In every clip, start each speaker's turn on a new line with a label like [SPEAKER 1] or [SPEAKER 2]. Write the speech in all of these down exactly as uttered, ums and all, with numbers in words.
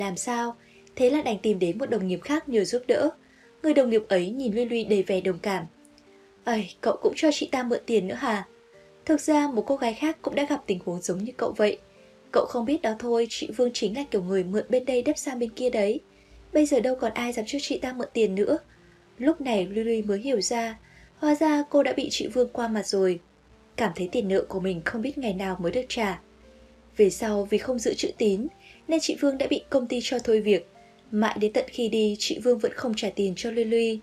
[SPEAKER 1] làm sao, thế là đành tìm đến một đồng nghiệp khác nhờ giúp đỡ. Người đồng nghiệp ấy nhìn Luy Luy đầy vẻ đồng cảm. Ây, cậu cũng cho chị ta mượn tiền nữa hả? Thực ra một cô gái khác cũng đã gặp tình huống giống như cậu vậy. Cậu không biết đó thôi, chị Vương chính là kiểu người mượn bên đây đắp sang bên kia đấy. Bây giờ đâu còn ai dám cho chị ta mượn tiền nữa. Lúc này Luy Luy mới hiểu ra, hóa ra cô đã bị chị Vương qua mặt rồi. Cảm thấy tiền nợ của mình không biết ngày nào mới được trả. Về sau vì không giữ chữ tín nên chị Vương đã bị công ty cho thôi việc. Mãi đến tận khi đi, chị Vương vẫn không trả tiền cho Luy Luy.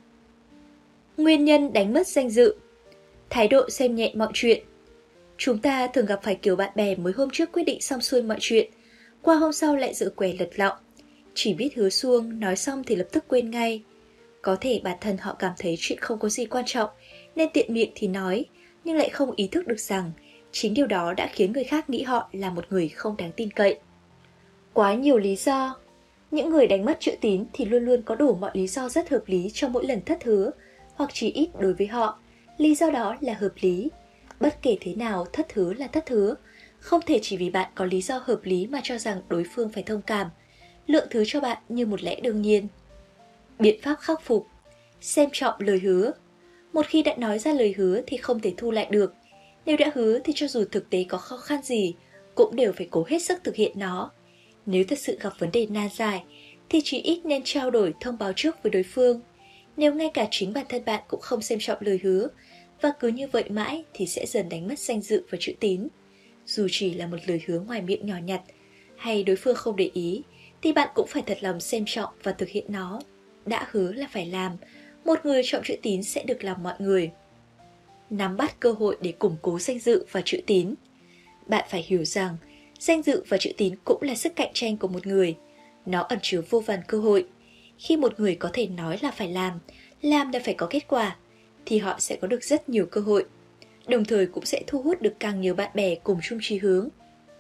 [SPEAKER 1] Nguyên nhân đánh mất danh dự. Thái độ xem nhẹ mọi chuyện. Chúng ta thường gặp phải kiểu bạn bè mới hôm trước quyết định xong xuôi mọi chuyện, qua hôm sau lại dự quẻ lật lọng, chỉ biết hứa suông, nói xong thì lập tức quên ngay. Có thể bản thân họ cảm thấy chuyện không có gì quan trọng nên tiện miệng thì nói, nhưng lại không ý thức được rằng chính điều đó đã khiến người khác nghĩ họ là một người không đáng tin cậy. Quá nhiều lý do. Những người đánh mất chữ tín thì luôn luôn có đủ mọi lý do rất hợp lý cho mỗi lần thất hứa, hoặc chỉ ít đối với họ, lý do đó là hợp lý. Bất kể thế nào, thất hứa là thất hứa, không thể chỉ vì bạn có lý do hợp lý mà cho rằng đối phương phải thông cảm, lượng thứ cho bạn như một lẽ đương nhiên. Biện pháp khắc phục. Xem trọng lời hứa. Một khi đã nói ra lời hứa thì không thể thu lại được. Nếu đã hứa thì cho dù thực tế có khó khăn gì, cũng đều phải cố hết sức thực hiện nó. Nếu thật sự gặp vấn đề nan giải, thì chỉ ít nên trao đổi thông báo trước với đối phương. Nếu ngay cả chính bản thân bạn cũng không xem trọng lời hứa, và cứ như vậy mãi thì sẽ dần đánh mất danh dự và chữ tín. Dù chỉ là một lời hứa ngoài miệng nhỏ nhặt, hay đối phương không để ý, thì bạn cũng phải thật lòng xem trọng và thực hiện nó. Đã hứa là phải làm, một người trọng chữ tín sẽ được lòng mọi người. Nắm bắt cơ hội để củng cố danh dự và chữ tín. Bạn phải hiểu rằng, danh dự và chữ tín cũng là sức cạnh tranh của một người. Nó ẩn chứa vô vàn cơ hội. Khi một người có thể nói là phải làm, làm là phải có kết quả, thì họ sẽ có được rất nhiều cơ hội. Đồng thời cũng sẽ thu hút được càng nhiều bạn bè cùng chung chí hướng.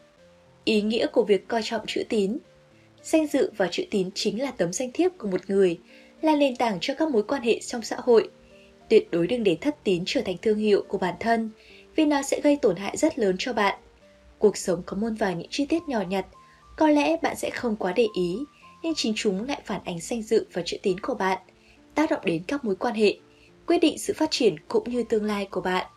[SPEAKER 1] Ý nghĩa của việc coi trọng chữ tín. Danh dự và chữ tín chính là tấm danh thiếp của một người, là nền tảng cho các mối quan hệ trong xã hội. Tuyệt đối đừng để thất tín trở thành thương hiệu của bản thân, vì nó sẽ gây tổn hại rất lớn cho bạn. Cuộc sống có muôn vàn những chi tiết nhỏ nhặt, có lẽ bạn sẽ không quá để ý, nhưng chính chúng lại phản ánh danh dự và chữ tín của bạn, tác động đến các mối quan hệ, quyết định sự phát triển cũng như tương lai của bạn.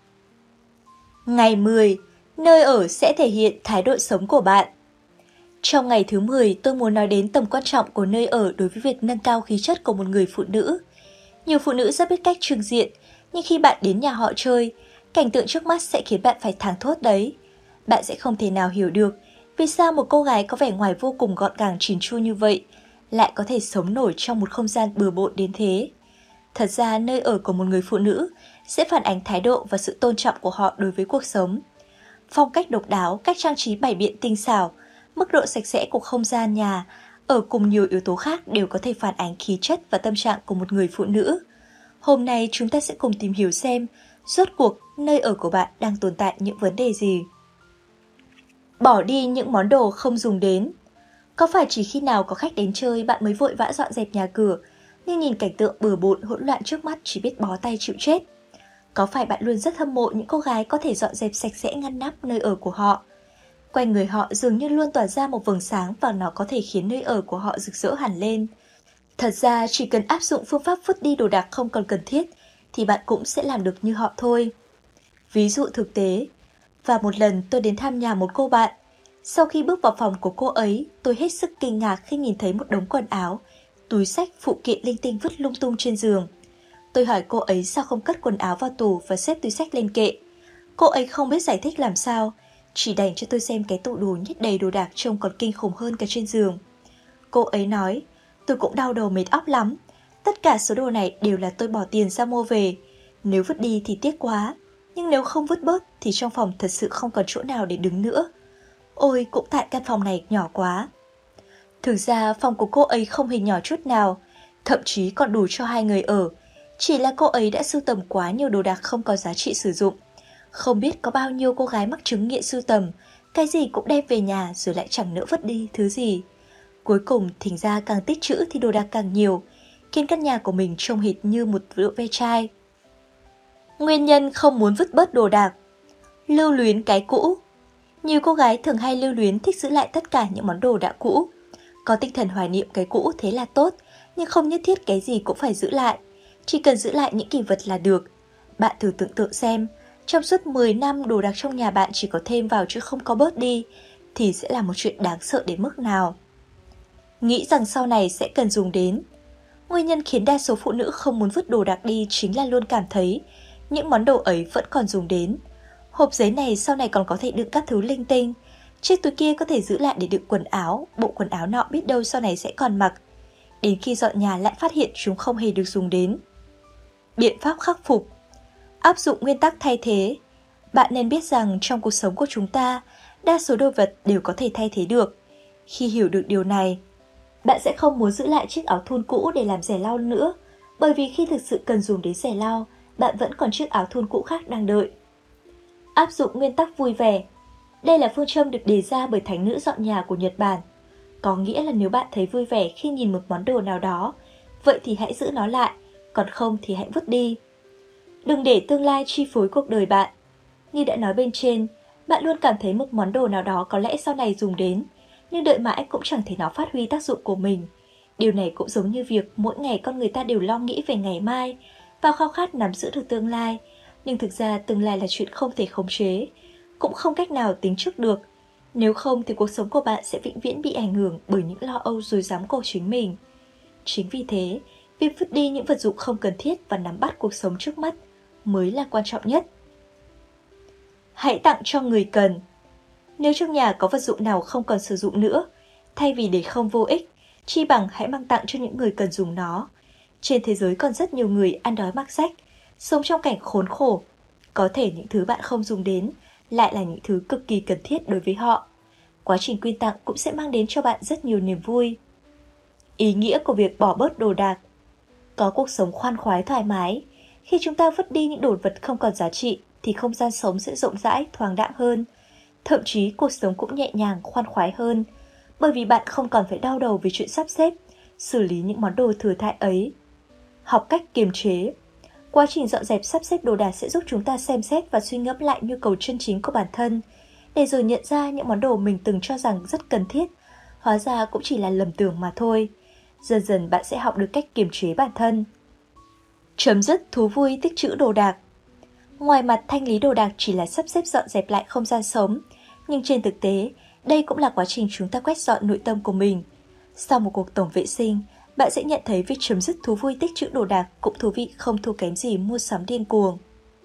[SPEAKER 1] Ngày mười, nơi ở sẽ thể hiện thái độ sống của bạn. Trong ngày thứ mười, tôi muốn nói đến tầm quan trọng của nơi ở đối với việc nâng cao khí chất của một người phụ nữ. Nhiều phụ nữ rất biết cách trưng diện, nhưng khi bạn đến nhà họ chơi, cảnh tượng trước mắt sẽ khiến bạn phải thảng thốt đấy. Bạn sẽ không thể nào hiểu được vì sao một cô gái có vẻ ngoài vô cùng gọn gàng chỉn chu như vậy lại có thể sống nổi trong một không gian bừa bộn đến thế. Thật ra, nơi ở của một người phụ nữ sẽ phản ánh thái độ và sự tôn trọng của họ đối với cuộc sống. Phong cách độc đáo, cách trang trí bày biện tinh xảo, mức độ sạch sẽ của không gian nhà, ở cùng nhiều yếu tố khác đều có thể phản ánh khí chất và tâm trạng của một người phụ nữ. Hôm nay chúng ta sẽ cùng tìm hiểu xem rốt cuộc nơi ở của bạn đang tồn tại những vấn đề gì. Bỏ đi những món đồ không dùng đến. Có phải chỉ khi nào có khách đến chơi bạn mới vội vã dọn dẹp nhà cửa, nhưng nhìn cảnh tượng bừa bộn hỗn loạn trước mắt chỉ biết bó tay chịu chết? Có phải bạn luôn rất hâm mộ những cô gái có thể dọn dẹp sạch sẽ ngăn nắp nơi ở của họ? Quanh người họ dường như luôn tỏa ra một vầng sáng và nó có thể khiến nơi ở của họ rực rỡ hẳn lên. Thật ra chỉ cần áp dụng phương pháp vứt đi đồ đạc không còn cần thiết thì bạn cũng sẽ làm được như họ thôi. Ví dụ thực tế, và một lần tôi đến thăm nhà một cô bạn. Sau khi bước vào phòng của cô ấy, tôi hết sức kinh ngạc khi nhìn thấy một đống quần áo, túi xách, phụ kiện linh tinh vứt lung tung trên giường. Tôi hỏi cô ấy sao không cất quần áo vào tủ và xếp túi xách lên kệ. Cô ấy không biết giải thích làm sao, chỉ đành cho tôi xem cái tủ đồ nhét đầy đồ đạc trông còn kinh khủng hơn cả trên giường. Cô ấy nói, tôi cũng đau đầu mệt óc lắm. Tất cả số đồ này đều là tôi bỏ tiền ra mua về. Nếu vứt đi thì tiếc quá, nhưng nếu không vứt bớt thì trong phòng thật sự không còn chỗ nào để đứng nữa. Ôi, cũng tại căn phòng này nhỏ quá. Thực ra phòng của cô ấy không hề nhỏ chút nào, thậm chí còn đủ cho hai người ở. Chỉ là cô ấy đã sưu tầm quá nhiều đồ đạc không có giá trị sử dụng. Không biết có bao nhiêu cô gái mắc chứng nghiện sưu tầm, cái gì cũng đem về nhà rồi lại chẳng nỡ vứt đi thứ gì. Cuối cùng thỉnh ra càng tích trữ thì đồ đạc càng nhiều, khiến căn nhà của mình trông hệt như một vựa ve chai. Nguyên nhân không muốn vứt bớt đồ đạc. Lưu luyến cái cũ. Nhiều cô gái thường hay lưu luyến thích giữ lại tất cả những món đồ đã cũ. Có tinh thần hoài niệm cái cũ thế là tốt, nhưng không nhất thiết cái gì cũng phải giữ lại. Chỉ cần giữ lại những kỷ vật là được. Bạn thử tưởng tượng xem, trong suốt mười năm đồ đạc trong nhà bạn chỉ có thêm vào chứ không có bớt đi, thì sẽ là một chuyện đáng sợ đến mức nào. Nghĩ rằng sau này sẽ cần dùng đến. Nguyên nhân khiến đa số phụ nữ không muốn vứt đồ đạc đi chính là luôn cảm thấy những món đồ ấy vẫn còn dùng đến. Hộp giấy này sau này còn có thể đựng các thứ linh tinh. Chiếc túi kia có thể giữ lại để đựng quần áo, bộ quần áo nọ biết đâu sau này sẽ còn mặc. Đến khi dọn nhà lại phát hiện chúng không hề được dùng đến. Biện pháp khắc phục. Áp dụng nguyên tắc thay thế. Bạn nên biết rằng trong cuộc sống của chúng ta, đa số đồ vật đều có thể thay thế được. Khi hiểu được điều này, bạn sẽ không muốn giữ lại chiếc áo thun cũ để làm rẻ lau nữa, bởi vì khi thực sự cần dùng đến rẻ lau, bạn vẫn còn chiếc áo thun cũ khác đang đợi. Áp dụng nguyên tắc vui vẻ. Đây là phương châm được đề ra bởi thánh nữ dọn nhà của Nhật Bản. Có nghĩa là nếu bạn thấy vui vẻ khi nhìn một món đồ nào đó, vậy thì hãy giữ nó lại, còn không thì hãy vứt đi. Đừng để tương lai chi phối cuộc đời bạn. Như đã nói bên trên, bạn luôn cảm thấy một món đồ nào đó có lẽ sau này dùng đến, nhưng đợi mãi cũng chẳng thấy nó phát huy tác dụng của mình. Điều này cũng giống như việc mỗi ngày con người ta đều lo nghĩ về ngày mai và khao khát nắm giữ được tương lai, nhưng thực ra tương lai là chuyện không thể khống chế, cũng không cách nào tính trước được. Nếu không thì cuộc sống của bạn sẽ vĩnh viễn bị ảnh hưởng bởi những lo âu rối rắm của chính mình. Chính vì thế, việc vứt đi những vật dụng không cần thiết và nắm bắt cuộc sống trước mắt mới là quan trọng nhất. Hãy tặng cho người cần. Nếu trong nhà có vật dụng nào không còn sử dụng nữa, thay vì để không vô ích, chi bằng hãy mang tặng cho những người cần dùng nó. Trên thế giới còn rất nhiều người ăn đói mặc rách, sống trong cảnh khốn khổ. Có thể những thứ bạn không dùng đến lại là những thứ cực kỳ cần thiết đối với họ. Quá trình quyên tặng cũng sẽ mang đến cho bạn rất nhiều niềm vui. Ý nghĩa của việc bỏ bớt đồ đạc. Có cuộc sống khoan khoái thoải mái. Khi chúng ta vứt đi những đồ vật không còn giá trị thì không gian sống sẽ rộng rãi, thoáng đãng hơn. Thậm chí cuộc sống cũng nhẹ nhàng, khoan khoái hơn, bởi vì bạn không còn phải đau đầu vì chuyện sắp xếp, xử lý những món đồ thừa thãi ấy. Học cách kiềm chế. Quá trình dọn dẹp sắp xếp đồ đạc sẽ giúp chúng ta xem xét và suy ngẫm lại nhu cầu chân chính của bản thân, để rồi nhận ra những món đồ mình từng cho rằng rất cần thiết, hóa ra cũng chỉ là lầm tưởng mà thôi. Dần dần bạn sẽ học được cách kiềm chế bản thân. Chấm dứt thú vui tích trữ đồ đạc. Ngoài mặt thanh lý đồ đạc chỉ là sắp xếp dọn dẹp lại không gian sống, nhưng trên thực tế, đây cũng là quá trình chúng ta quét dọn nội tâm của mình. Sau một cuộc tổng vệ sinh, bạn sẽ nhận thấy việc chấm dứt thú vui tích trữ đồ đạc cũng thú vị không thua kém gì mua sắm điên cuồng.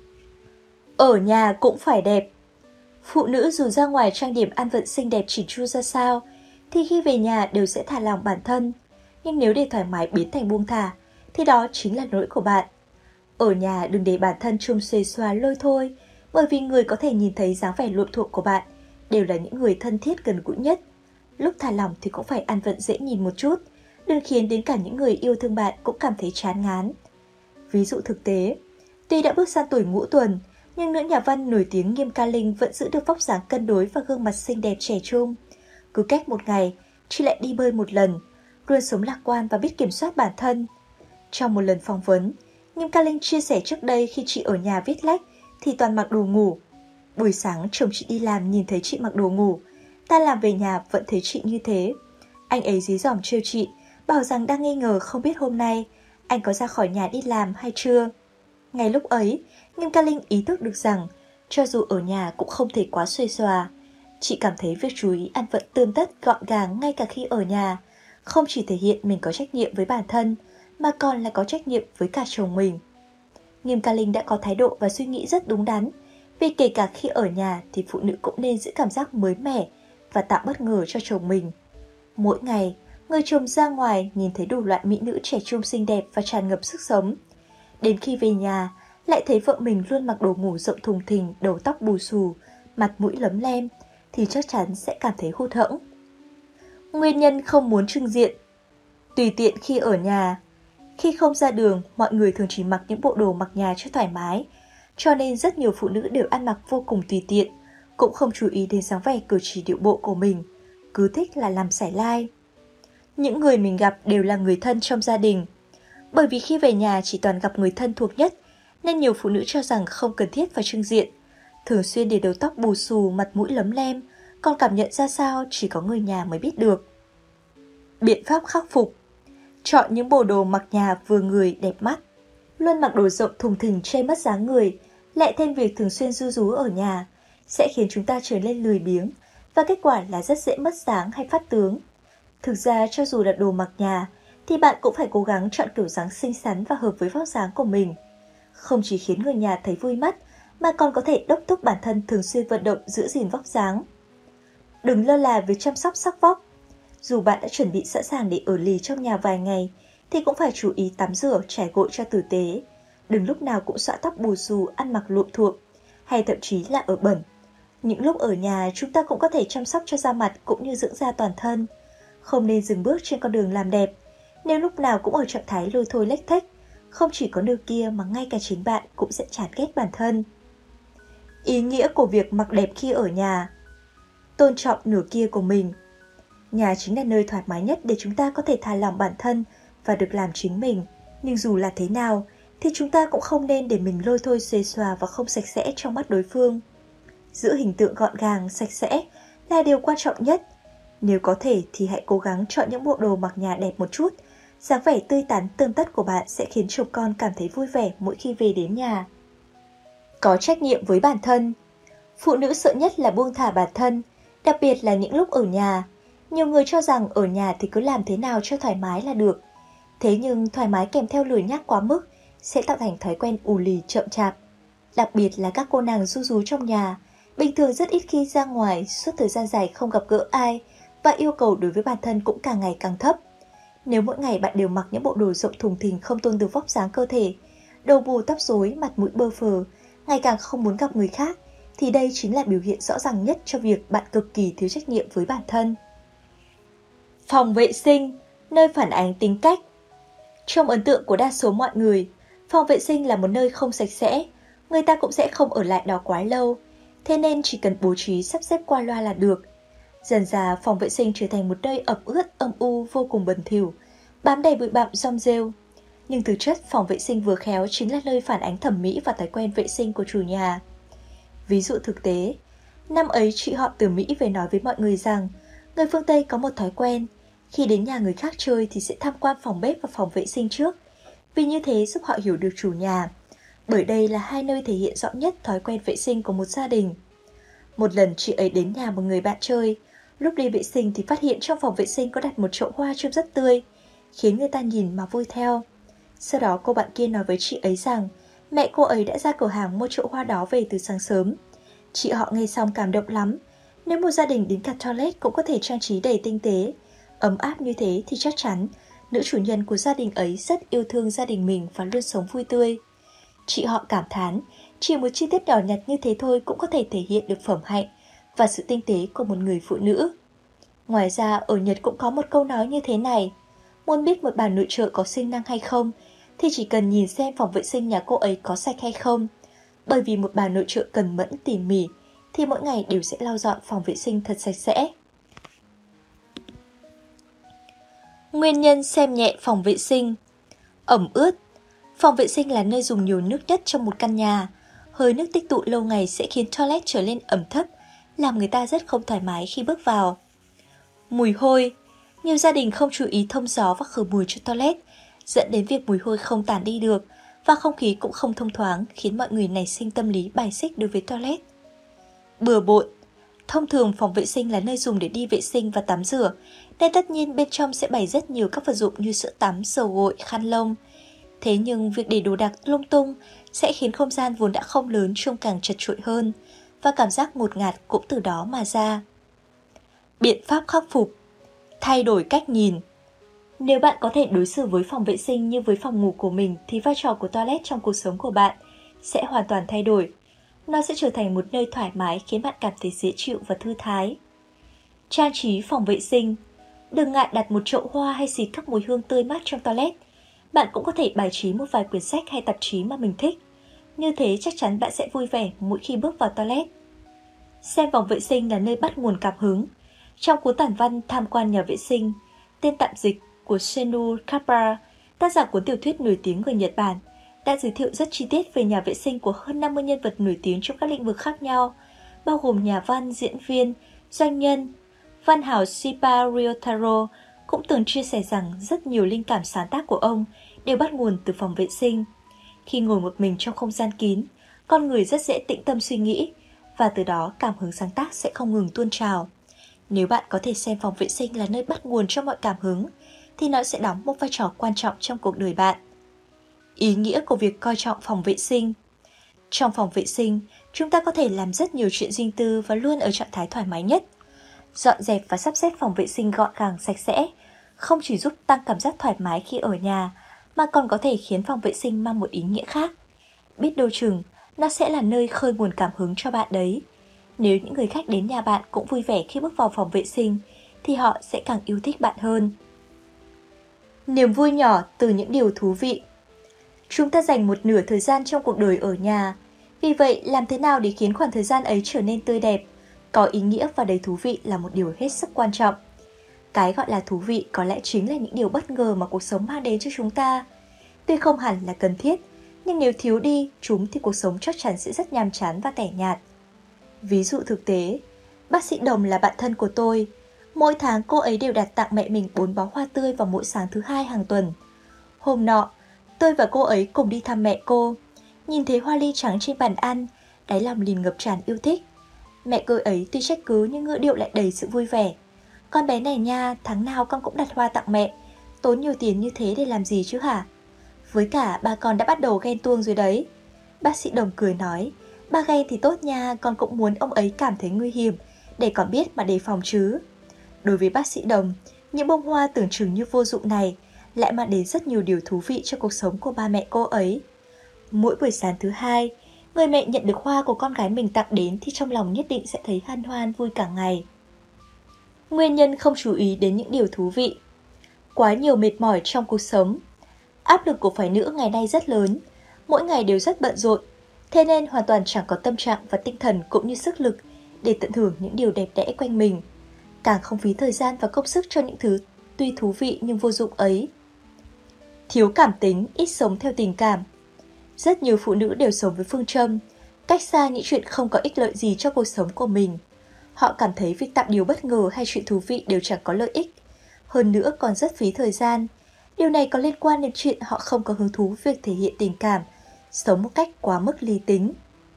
[SPEAKER 1] Ở nhà cũng phải đẹp. Phụ nữ dù ra ngoài trang điểm ăn vận xinh đẹp chỉn chu ra sao, thì khi về nhà đều sẽ thả lỏng bản thân. Nhưng nếu để thoải mái biến thành buông thả, thì đó chính là lỗi của bạn. Ở nhà đừng để bản thân trông xuề xoa lôi thôi, bởi vì người có thể nhìn thấy dáng vẻ luộm thuộm của bạn đều là những người thân thiết gần gũi nhất. Lúc thả lỏng thì cũng phải ăn vận dễ nhìn một chút, đừng khiến đến cả những người yêu thương bạn cũng cảm thấy chán ngán. Ví dụ thực tế, tuy đã bước sang tuổi ngũ tuần, nhưng nữ nhà văn nổi tiếng Nghiêm Ca Linh vẫn giữ được vóc dáng cân đối và gương mặt xinh đẹp trẻ trung. Cứ cách một ngày, chị lại đi bơi một lần, luôn sống lạc quan và biết kiểm soát bản thân. Trong một lần phỏng vấn, Nghiêm Ca Linh chia sẻ trước đây khi chị ở nhà viết lách thì toàn mặc đồ ngủ. Buổi sáng chồng chị đi làm nhìn thấy chị mặc đồ ngủ, ta làm về nhà vẫn thấy chị như thế. Anh ấy dí dỏm trêu chị, bảo rằng đang nghi ngờ không biết hôm nay anh có ra khỏi nhà đi làm hay chưa. Ngay lúc ấy, Nghiêm Ca Linh ý thức được rằng cho dù ở nhà cũng không thể quá xuề xòa. Chị cảm thấy việc chú ý ăn vận tươm tất gọn gàng ngay cả khi ở nhà không chỉ thể hiện mình có trách nhiệm với bản thân, mà còn là có trách nhiệm với cả chồng mình. Nghiêm Ca Linh đã có thái độ và suy nghĩ rất đúng đắn, vì kể cả khi ở nhà thì phụ nữ cũng nên giữ cảm giác mới mẻ và tạo bất ngờ cho chồng mình. Mỗi ngày, người chồng ra ngoài nhìn thấy đủ loại mỹ nữ trẻ trung xinh đẹp và tràn ngập sức sống. Đến khi về nhà, lại thấy vợ mình luôn mặc đồ ngủ rộng thùng thình, đầu tóc bù xù, mặt mũi lấm lem, thì chắc chắn sẽ cảm thấy hụt hẫng. Nguyên nhân không muốn trưng diện. Tùy tiện khi ở nhà. Khi không ra đường, mọi người thường chỉ mặc những bộ đồ mặc nhà cho thoải mái, cho nên rất nhiều phụ nữ đều ăn mặc vô cùng tùy tiện, cũng không chú ý đến dáng vẻ cử chỉ điệu bộ của mình, cứ thích là làm xải lai. Những người mình gặp đều là người thân trong gia đình. Bởi vì khi về nhà chỉ toàn gặp người thân thuộc nhất, nên nhiều phụ nữ cho rằng không cần thiết phải trưng diện. Thường xuyên để đầu tóc bù xù, mặt mũi lấm lem, còn cảm nhận ra sao chỉ có người nhà mới biết được. Biện pháp khắc phục: chọn những bộ đồ mặc nhà vừa người đẹp mắt. Luôn mặc đồ rộng thùng thình che mất dáng người, lại thêm việc thường xuyên ru rú ở nhà, sẽ khiến chúng ta trở nên lười biếng và kết quả là rất dễ mất dáng hay phát tướng. Thực ra cho dù là đồ mặc nhà thì bạn cũng phải cố gắng chọn kiểu dáng xinh xắn và hợp với vóc dáng của mình. Không chỉ khiến người nhà thấy vui mắt mà còn có thể đốc thúc bản thân thường xuyên vận động giữ gìn vóc dáng. Đừng lơ là việc chăm sóc sắc vóc. Dù bạn đã chuẩn bị sẵn sàng để ở lì trong nhà vài ngày thì cũng phải chú ý tắm rửa, chải gội cho tử tế. Đừng lúc nào cũng xõa tóc bù xù, ăn mặc luộm thuộm hay thậm chí là ở bẩn. Những lúc ở nhà chúng ta cũng có thể chăm sóc cho da mặt cũng như dưỡng da toàn thân. Không nên dừng bước trên con đường làm đẹp. Nếu lúc nào cũng ở trạng thái lôi thôi lếch thếch, không chỉ có nửa kia mà ngay cả chính bạn cũng sẽ chán ghét bản thân. Ý nghĩa của việc mặc đẹp khi ở nhà: tôn trọng nửa kia của mình. Nhà chính là nơi thoải mái nhất để chúng ta có thể thả lỏng bản thân và được làm chính mình. Nhưng dù là thế nào thì chúng ta cũng không nên để mình lôi thôi xuề xòa và không sạch sẽ trong mắt đối phương. Giữ hình tượng gọn gàng, sạch sẽ là điều quan trọng nhất. Nếu có thể thì hãy cố gắng chọn những bộ đồ mặc nhà đẹp một chút. Dáng vẻ tươi tắn tươm tất của bạn sẽ khiến chồng con cảm thấy vui vẻ mỗi khi về đến nhà. Có trách nhiệm với bản thân. Phụ nữ sợ nhất là buông thả bản thân, đặc biệt là những lúc ở nhà. Nhiều người cho rằng ở nhà thì cứ làm thế nào cho thoải mái là được. Thế nhưng thoải mái kèm theo lười nhác quá mức sẽ tạo thành thói quen ù lì chậm chạp. Đặc biệt là các cô nàng ru rú trong nhà, bình thường rất ít khi ra ngoài, suốt thời gian dài không gặp gỡ ai và yêu cầu đối với bản thân cũng càng ngày càng thấp. Nếu mỗi ngày bạn đều mặc những bộ đồ rộng thùng thình không tôn được vóc dáng cơ thể, đầu bù tóc rối, mặt mũi bơ phờ, ngày càng không muốn gặp người khác, thì đây chính là biểu hiện rõ ràng nhất cho việc bạn cực kỳ thiếu trách nhiệm với bản thân. Phòng vệ sinh, nơi phản ánh tính cách. Trong ấn tượng của đa số mọi người, phòng vệ sinh là một nơi không sạch sẽ, người ta cũng sẽ không ở lại đó quá lâu, thế nên chỉ cần bố trí sắp xếp qua loa là được. Dần dà phòng vệ sinh trở thành một nơi ẩm ướt, âm u, vô cùng bẩn thỉu, bám đầy bụi bặm rong rêu. Nhưng thực chất phòng vệ sinh vừa khéo chính là nơi phản ánh thẩm mỹ và thói quen vệ sinh của chủ nhà. Ví dụ thực tế, năm ấy chị họ từ Mỹ về nói với mọi người rằng người phương Tây có một thói quen, khi đến nhà người khác chơi thì sẽ tham quan phòng bếp và phòng vệ sinh trước, vì như thế giúp họ hiểu được chủ nhà, bởi đây là hai nơi thể hiện rõ nhất thói quen vệ sinh của một gia đình. Một lần chị ấy đến nhà một người bạn chơi, lúc đi vệ sinh thì phát hiện trong phòng vệ sinh có đặt một chậu hoa trông rất tươi, khiến người ta nhìn mà vui theo. Sau đó cô bạn kia nói với chị ấy rằng mẹ cô ấy đã ra cửa hàng mua chậu hoa đó về từ sáng sớm. Chị họ nghe xong cảm động lắm. Nếu một gia đình đến cả toilet cũng có thể trang trí đầy tinh tế, ấm áp như thế thì chắc chắn nữ chủ nhân của gia đình ấy rất yêu thương gia đình mình và luôn sống vui tươi. Chị họ cảm thán, chỉ một chi tiết nhỏ nhặt như thế thôi cũng có thể thể hiện được phẩm hạnh và sự tinh tế của một người phụ nữ. Ngoài ra, ở Nhật cũng có một câu nói như thế này: muốn biết một bà nội trợ có siêng năng hay không thì chỉ cần nhìn xem phòng vệ sinh nhà cô ấy có sạch hay không. Bởi vì một bà nội trợ cần mẫn tỉ mỉ thì mỗi ngày đều sẽ lau dọn phòng vệ sinh thật sạch sẽ. Nguyên nhân xem nhẹ phòng vệ sinh. Ẩm ướt. Phòng vệ sinh là nơi dùng nhiều nước nhất trong một căn nhà. Hơi nước tích tụ lâu ngày sẽ khiến toilet trở nên ẩm thấp, làm người ta rất không thoải mái khi bước vào. Mùi hôi. Nhiều gia đình không chú ý thông gió và khử mùi cho toilet, dẫn đến việc mùi hôi không tản đi được và không khí cũng không thông thoáng, khiến mọi người nảy sinh tâm lý bài xích đối với toilet. Bừa bộn. Thông thường phòng vệ sinh là nơi dùng để đi vệ sinh và tắm rửa, nên tất nhiên bên trong sẽ bày rất nhiều các vật dụng như sữa tắm, dầu gội, khăn lông. Thế nhưng việc để đồ đạc lung tung sẽ khiến không gian vốn đã không lớn trông càng chật chội hơn, và cảm giác ngột ngạt cũng từ đó mà ra. Biện pháp khắc phục. Thay đổi cách nhìn. Nếu bạn có thể đối xử với phòng vệ sinh như với phòng ngủ của mình thì vai trò của toilet trong cuộc sống của bạn sẽ hoàn toàn thay đổi. Nó sẽ trở thành một nơi thoải mái khiến bạn cảm thấy dễ chịu và thư thái. Trang trí phòng vệ sinh. Đừng ngại đặt một chậu hoa hay xịt các mùi hương tươi mát trong toilet. Bạn cũng có thể bài trí một vài quyển sách hay tạp chí mà mình thích. Như thế chắc chắn bạn sẽ vui vẻ mỗi khi bước vào toilet. Xem phòng vệ sinh là nơi bắt nguồn cảm hứng. Trong cuốn tản văn Tham quan nhà vệ sinh, tên tạm dịch của Senu Kappa, tác giả cuốn tiểu thuyết nổi tiếng người Nhật Bản, đã giới thiệu rất chi tiết về nhà vệ sinh của hơn năm mươi nhân vật nổi tiếng trong các lĩnh vực khác nhau, bao gồm nhà văn, diễn viên, doanh nhân. Văn hào Shiba Ryotaro, cũng từng chia sẻ rằng rất nhiều linh cảm sáng tác của ông đều bắt nguồn từ phòng vệ sinh. Khi ngồi một mình trong không gian kín, con người rất dễ tĩnh tâm suy nghĩ, và từ đó cảm hứng sáng tác sẽ không ngừng tuôn trào. Nếu bạn có thể xem phòng vệ sinh là nơi bắt nguồn cho mọi cảm hứng, thì nó sẽ đóng một vai trò quan trọng trong cuộc đời bạn. Ý nghĩa của việc coi trọng phòng vệ sinh. Trong phòng vệ sinh, chúng ta có thể làm rất nhiều chuyện riêng tư và luôn ở trạng thái thoải mái nhất. Dọn dẹp và sắp xếp phòng vệ sinh gọn gàng sạch sẽ không chỉ giúp tăng cảm giác thoải mái khi ở nhà, mà còn có thể khiến phòng vệ sinh mang một ý nghĩa khác. Biết đâu chừng, nó sẽ là nơi khơi nguồn cảm hứng cho bạn đấy. Nếu những người khách đến nhà bạn cũng vui vẻ khi bước vào phòng vệ sinh, thì họ sẽ càng yêu thích bạn hơn. Niềm vui nhỏ từ những điều thú vị. Chúng ta dành một nửa thời gian trong cuộc đời ở nhà. Vì vậy, làm thế nào để khiến khoảng thời gian ấy trở nên tươi đẹp, có ý nghĩa và đầy thú vị là một điều hết sức quan trọng. Cái gọi là thú vị có lẽ chính là những điều bất ngờ mà cuộc sống mang đến cho chúng ta. Tuy không hẳn là cần thiết, nhưng nếu thiếu đi chúng thì cuộc sống chắc chắn sẽ rất nhàm chán và tẻ nhạt. Ví dụ thực tế, bác sĩ Đồng là bạn thân của tôi. Mỗi tháng cô ấy đều đặt tặng mẹ mình bốn bó hoa tươi vào mỗi sáng thứ hai hàng tuần. Hôm nọ, tôi và cô ấy cùng đi thăm mẹ cô. Nhìn thấy hoa ly trắng trên bàn ăn, đáy lòng liền ngập tràn yêu thích. Mẹ cô ấy tuy trách cứ nhưng ngữ điệu lại đầy sự vui vẻ. Con bé này nha, tháng nào con cũng đặt hoa tặng mẹ. Tốn nhiều tiền như thế để làm gì chứ hả? Với cả ba con đã bắt đầu ghen tuông rồi đấy. Bác sĩ Đồng cười nói, ba ghen thì tốt nha, con cũng muốn ông ấy cảm thấy nguy hiểm, để con biết mà đề phòng chứ. Đối với bác sĩ Đồng, những bông hoa tưởng chừng như vô dụng này lại mang đến rất nhiều điều thú vị cho cuộc sống của ba mẹ cô ấy. Mỗi buổi sáng thứ hai, người mẹ nhận được hoa của con gái mình tặng đến thì trong lòng nhất định sẽ thấy hân hoan vui cả ngày. Nguyên nhân không chú ý đến những điều thú vị. Quá nhiều mệt mỏi trong cuộc sống. Áp lực của phái nữ ngày nay rất lớn, mỗi ngày đều rất bận rộn, thế nên hoàn toàn chẳng có tâm trạng và tinh thần cũng như sức lực để tận hưởng những điều đẹp đẽ quanh mình. Càng không phí thời gian và công sức cho những thứ tuy thú vị nhưng vô dụng ấy. Thiếu cảm tính, ít sống theo tình cảm. Rất nhiều phụ nữ đều sống với phương châm cách xa những chuyện không có ích lợi gì cho cuộc sống của mình. Họ cảm thấy việc tạo điều bất ngờ hay chuyện thú vị đều chẳng có lợi ích, hơn nữa còn rất phí thời gian. Điều này có liên quan đến chuyện họ không có hứng thú việc thể hiện tình cảm, sống một cách quá mức lý tính.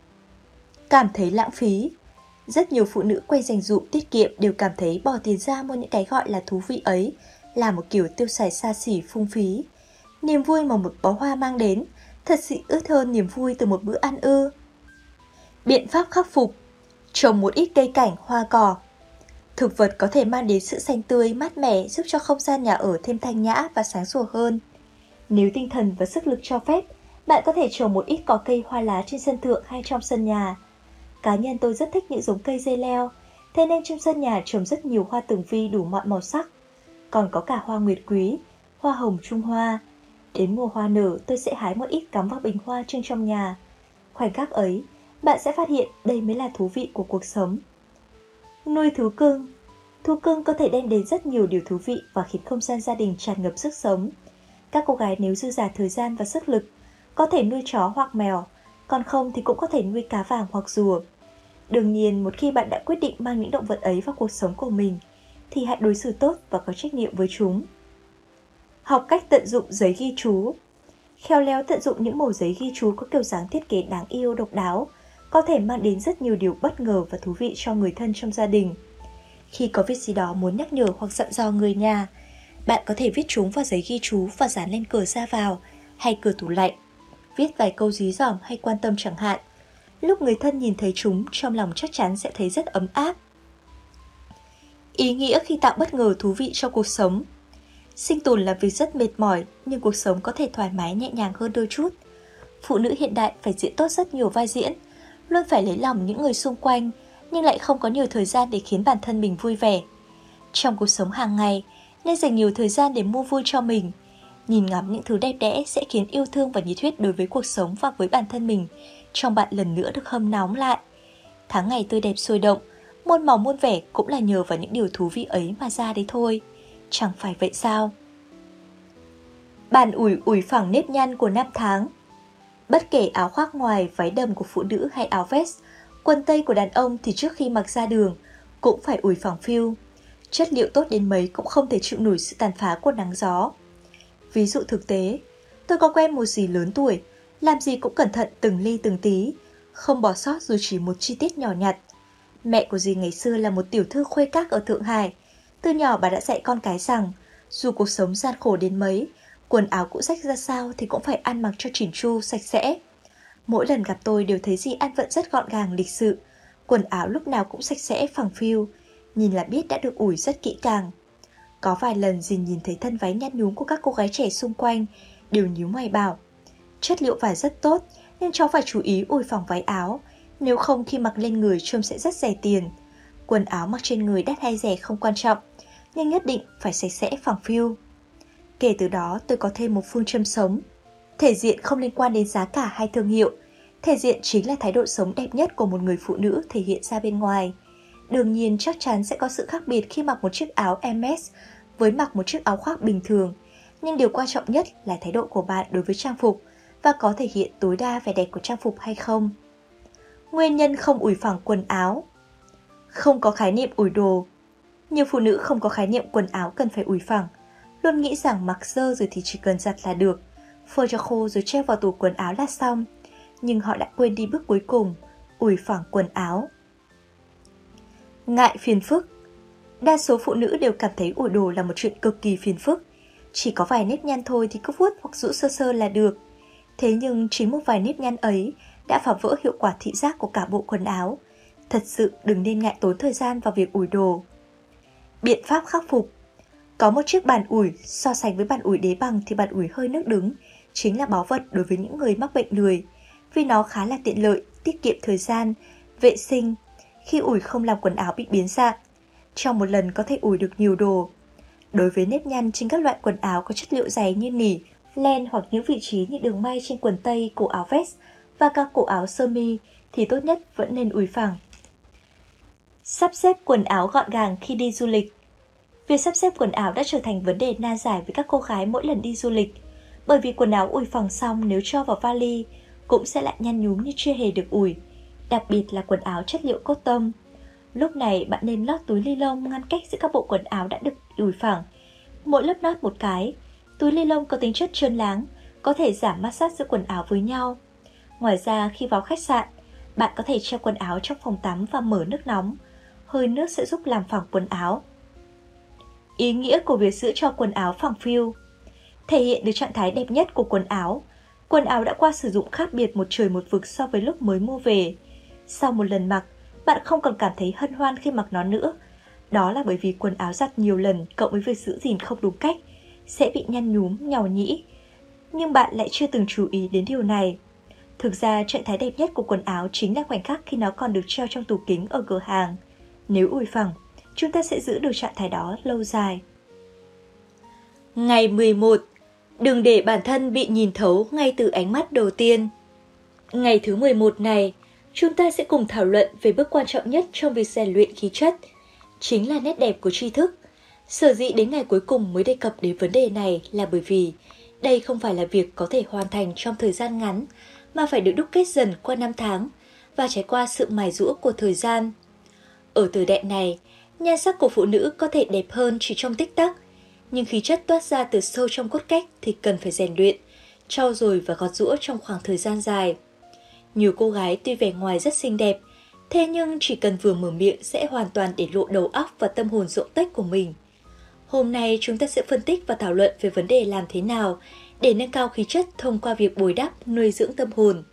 [SPEAKER 1] Cảm thấy lãng phí. Rất nhiều phụ nữ quen dành dụm tiết kiệm đều cảm thấy bỏ tiền ra mua những cái gọi là thú vị ấy là một kiểu tiêu xài xa xỉ phung phí. Niềm vui mà một bó hoa mang đến thật sự ướt hơn niềm vui từ một bữa ăn ư. Biện pháp khắc phục. Trồng một ít cây cảnh, hoa cỏ. Thực vật có thể mang đến sự xanh tươi, mát mẻ, giúp cho không gian nhà ở thêm thanh nhã và sáng sủa hơn. Nếu tinh thần và sức lực cho phép, bạn có thể trồng một ít cỏ cây hoa lá trên sân thượng hay trong sân nhà. Cá nhân tôi rất thích những giống cây dây leo, thế nên trong sân nhà trồng rất nhiều hoa tường vi đủ mọi màu sắc. Còn có cả hoa nguyệt quý, hoa hồng Trung Hoa. Đến mùa hoa nở, tôi sẽ hái một ít cắm vào bình hoa trưng trong nhà. Khoảnh khắc ấy, bạn sẽ phát hiện đây mới là thú vị của cuộc sống. Nuôi thú cưng. Thú cưng có thể đem đến rất nhiều điều thú vị và khiến không gian gia đình tràn ngập sức sống. Các cô gái nếu dư dả thời gian và sức lực, có thể nuôi chó hoặc mèo, còn không thì cũng có thể nuôi cá vàng hoặc rùa. Đương nhiên, một khi bạn đã quyết định mang những động vật ấy vào cuộc sống của mình, thì hãy đối xử tốt và có trách nhiệm với chúng. Học cách tận dụng giấy ghi chú. Khéo léo tận dụng những mẩu giấy ghi chú có kiểu dáng thiết kế đáng yêu độc đáo, có thể mang đến rất nhiều điều bất ngờ và thú vị cho người thân trong gia đình. Khi có việc gì đó muốn nhắc nhở hoặc dặn dò người nhà, bạn có thể viết chúng vào giấy ghi chú và dán lên cửa ra vào hay cửa tủ lạnh. Viết vài câu dí dỏm hay quan tâm chẳng hạn. Lúc người thân nhìn thấy chúng, trong lòng chắc chắn sẽ thấy rất ấm áp. Ý nghĩa khi tạo bất ngờ thú vị cho cuộc sống. Sinh tồn là việc rất mệt mỏi, nhưng cuộc sống có thể thoải mái nhẹ nhàng hơn đôi chút. Phụ nữ hiện đại phải diễn tốt rất nhiều vai diễn, luôn phải lấy lòng những người xung quanh, nhưng lại không có nhiều thời gian để khiến bản thân mình vui vẻ. Trong cuộc sống hàng ngày, nên dành nhiều thời gian để mua vui cho mình. Nhìn ngắm những thứ đẹp đẽ sẽ khiến yêu thương và nhiệt huyết đối với cuộc sống và với bản thân mình trong bạn lần nữa được hâm nóng lại. Tháng ngày tươi đẹp sôi động, muôn màu muôn vẻ cũng là nhờ vào những điều thú vị ấy mà ra đấy thôi. Chẳng phải vậy sao? Bàn ủi ủi phẳng nếp nhăn của năm tháng. Bất kể áo khoác ngoài, váy đầm của phụ nữ hay áo vest, quần tây của đàn ông thì trước khi mặc ra đường cũng phải ủi phẳng phiu. Chất liệu tốt đến mấy cũng không thể chịu nổi sự tàn phá của nắng gió. Ví dụ thực tế, tôi có quen một dì lớn tuổi, làm gì cũng cẩn thận từng ly từng tí, không bỏ sót dù chỉ một chi tiết nhỏ nhặt. Mẹ của dì ngày xưa là một tiểu thư khuê các ở Thượng Hải. Từ nhỏ bà đã dạy con cái rằng, dù cuộc sống gian khổ đến mấy, quần áo cũ rách ra sao thì cũng phải ăn mặc cho chỉn chu, sạch sẽ. Mỗi lần gặp tôi đều thấy dì ăn vận rất gọn gàng, lịch sự, quần áo lúc nào cũng sạch sẽ, phẳng phiu, nhìn là biết đã được ủi rất kỹ càng. Có vài lần dì nhìn thấy thân váy nhăn nhúm của các cô gái trẻ xung quanh, đều nhíu mày bảo, chất liệu vải rất tốt nên cháu phải chú ý ủi phẳng váy áo, nếu không khi mặc lên người trông sẽ rất rẻ tiền. Quần áo mặc trên người đắt hay rẻ không quan trọng, nhưng nhất định phải sạch sẽ, phẳng phiu. Kể từ đó tôi có thêm một phương châm sống. Thể diện không liên quan đến giá cả hay thương hiệu. Thể diện chính là thái độ sống đẹp nhất của một người phụ nữ thể hiện ra bên ngoài. Đương nhiên chắc chắn sẽ có sự khác biệt khi mặc một chiếc áo em ét với mặc một chiếc áo khoác bình thường. Nhưng điều quan trọng nhất là thái độ của bạn đối với trang phục và có thể hiện tối đa vẻ đẹp của trang phục hay không. Nguyên nhân không ủi phẳng quần áo. Không có khái niệm ủi đồ. Nhiều phụ nữ không có khái niệm quần áo cần phải ủi phẳng, luôn nghĩ rằng mặc dơ rồi thì chỉ cần giặt là được, phơi cho khô rồi treo vào tủ quần áo là xong. Nhưng họ đã quên đi bước cuối cùng, ủi phẳng quần áo. Ngại phiền phức. Đa số phụ nữ đều cảm thấy ủi đồ là một chuyện cực kỳ phiền phức. Chỉ có vài nếp nhăn thôi thì cứ vuốt hoặc rũ sơ sơ là được. Thế nhưng chính một vài nếp nhăn ấy đã phá vỡ hiệu quả thị giác của cả bộ quần áo. Thật sự đừng nên ngại tốn thời gian vào việc ủi đồ. Biện pháp khắc phục. Có một chiếc bàn ủi, so sánh với bàn ủi đế bằng thì bàn ủi hơi nước đứng chính là báu vật đối với những người mắc bệnh lười, vì nó khá là tiện lợi, tiết kiệm thời gian, vệ sinh, khi ủi không làm quần áo bị biến dạng. Trong một lần có thể ủi được nhiều đồ. Đối với nếp nhăn trên các loại quần áo có chất liệu dày như nỉ, len hoặc những vị trí như đường may trên quần tây, cổ áo vest và các cổ áo sơ mi thì tốt nhất vẫn nên ủi phẳng. Sắp xếp quần áo gọn gàng khi đi du lịch. Việc sắp xếp quần áo đã trở thành vấn đề nan giải với các cô gái mỗi lần đi du lịch, bởi vì quần áo ủi phẳng xong nếu cho vào vali cũng sẽ lại nhăn nhúm như chưa hề được ủi, đặc biệt là quần áo chất liệu cotton. Lúc này bạn nên lót túi ni lông ngăn cách giữa các bộ quần áo đã được ủi phẳng, mỗi lớp lót một cái. Túi ni lông có tính chất trơn láng, có thể giảm ma sát giữa quần áo với nhau. Ngoài ra khi vào khách sạn, bạn có thể treo quần áo trong phòng tắm và mở nước nóng, hơi nước sẽ giúp làm phẳng quần áo. Ý nghĩa của việc giữ cho quần áo phẳng phiu. Thể hiện được trạng thái đẹp nhất của quần áo. Quần áo đã qua sử dụng khác biệt một trời một vực so với lúc mới mua về. Sau một lần mặc, bạn không còn cảm thấy hân hoan khi mặc nó nữa. Đó là bởi vì quần áo giặt nhiều lần cộng với việc giữ gìn không đúng cách sẽ bị nhăn nhúm, nhàu nhĩ. Nhưng bạn lại chưa từng chú ý đến điều này. Thực ra trạng thái đẹp nhất của quần áo chính là khoảnh khắc khi nó còn được treo trong tủ kính ở cửa hàng. Nếu ủi phẳng, chúng ta sẽ giữ được trạng thái đó lâu dài. Ngày mười một. Đừng để bản thân bị nhìn thấu ngay từ ánh mắt đầu tiên. Ngày thứ mười một này, chúng ta sẽ cùng thảo luận về bước quan trọng nhất trong việc rèn luyện khí chất, chính là nét đẹp của tri thức. Sở dĩ đến ngày cuối cùng mới đề cập đến vấn đề này là bởi vì đây không phải là việc có thể hoàn thành trong thời gian ngắn, mà phải được đúc kết dần qua năm tháng và trải qua sự mài giũa của thời gian. Ở thời đại này, nhan sắc của phụ nữ có thể đẹp hơn chỉ trong tích tắc, nhưng khí chất toát ra từ sâu trong cốt cách thì cần phải rèn luyện, trau dồi và gọt giũa trong khoảng thời gian dài. Nhiều cô gái tuy vẻ ngoài rất xinh đẹp, thế nhưng chỉ cần vừa mở miệng sẽ hoàn toàn để lộ đầu óc và tâm hồn rỗng tuếch của mình. Hôm nay chúng ta sẽ phân tích và thảo luận về vấn đề làm thế nào để nâng cao khí chất thông qua việc bồi đắp, nuôi dưỡng tâm hồn.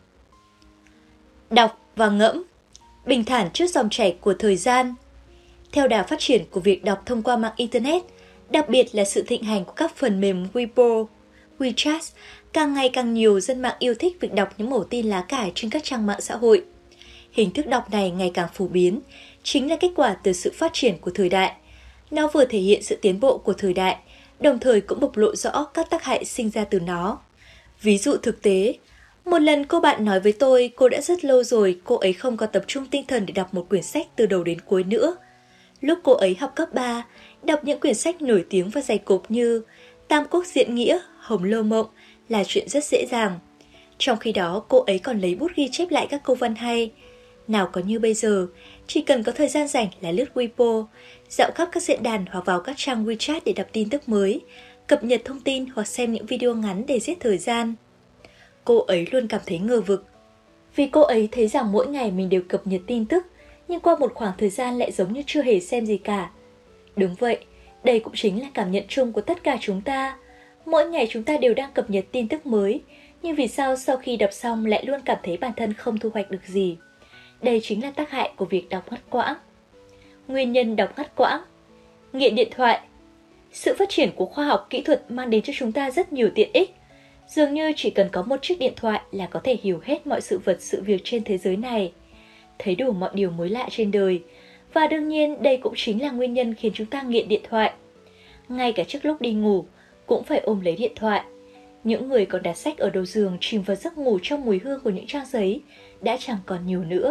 [SPEAKER 1] Đọc và ngẫm, bình thản trước dòng chảy của thời gian. Theo đà phát triển của việc đọc thông qua mạng Internet, đặc biệt là sự thịnh hành của các phần mềm Weibo, WeChat, càng ngày càng nhiều dân mạng yêu thích việc đọc những mẩu tin lá cải trên các trang mạng xã hội. Hình thức đọc này ngày càng phổ biến, chính là kết quả từ sự phát triển của thời đại. Nó vừa thể hiện sự tiến bộ của thời đại, đồng thời cũng bộc lộ rõ các tác hại sinh ra từ nó. Ví dụ thực tế, một lần cô bạn nói với tôi cô đã rất lâu rồi cô ấy không có tập trung tinh thần để đọc một quyển sách từ đầu đến cuối nữa. Lúc cô ấy học cấp ba, đọc những quyển sách nổi tiếng và dày cộp như Tam Quốc Diễn Nghĩa, Hồng Lâu Mộng là chuyện rất dễ dàng. Trong khi đó cô ấy còn lấy bút ghi chép lại các câu văn hay. Nào có như bây giờ, chỉ cần có thời gian rảnh là lướt Weibo, dạo khắp các diễn đàn hoặc vào các trang WeChat để đọc tin tức mới, cập nhật thông tin hoặc xem những video ngắn để giết thời gian. Cô ấy luôn cảm thấy ngờ vực, vì cô ấy thấy rằng mỗi ngày mình đều cập nhật tin tức, nhưng qua một khoảng thời gian lại giống như chưa hề xem gì cả. Đúng vậy, đây cũng chính là cảm nhận chung của tất cả chúng ta. Mỗi ngày chúng ta đều đang cập nhật tin tức mới, nhưng vì sao sau khi đọc xong lại luôn cảm thấy bản thân không thu hoạch được gì? Đây chính là tác hại của việc đọc ngắt quãng. Nguyên nhân đọc ngắt quãng. Nghiện điện thoại. Sự phát triển của khoa học kỹ thuật mang đến cho chúng ta rất nhiều tiện ích. Dường như chỉ cần có một chiếc điện thoại là có thể hiểu hết mọi sự vật sự việc trên thế giới này, thấy đủ mọi điều mới lạ trên đời. Và đương nhiên đây cũng chính là nguyên nhân khiến chúng ta nghiện điện thoại. Ngay cả trước lúc đi ngủ cũng phải ôm lấy điện thoại. Những người còn đặt sách ở đầu giường chìm vào giấc ngủ trong mùi hương của những trang giấy đã chẳng còn nhiều nữa.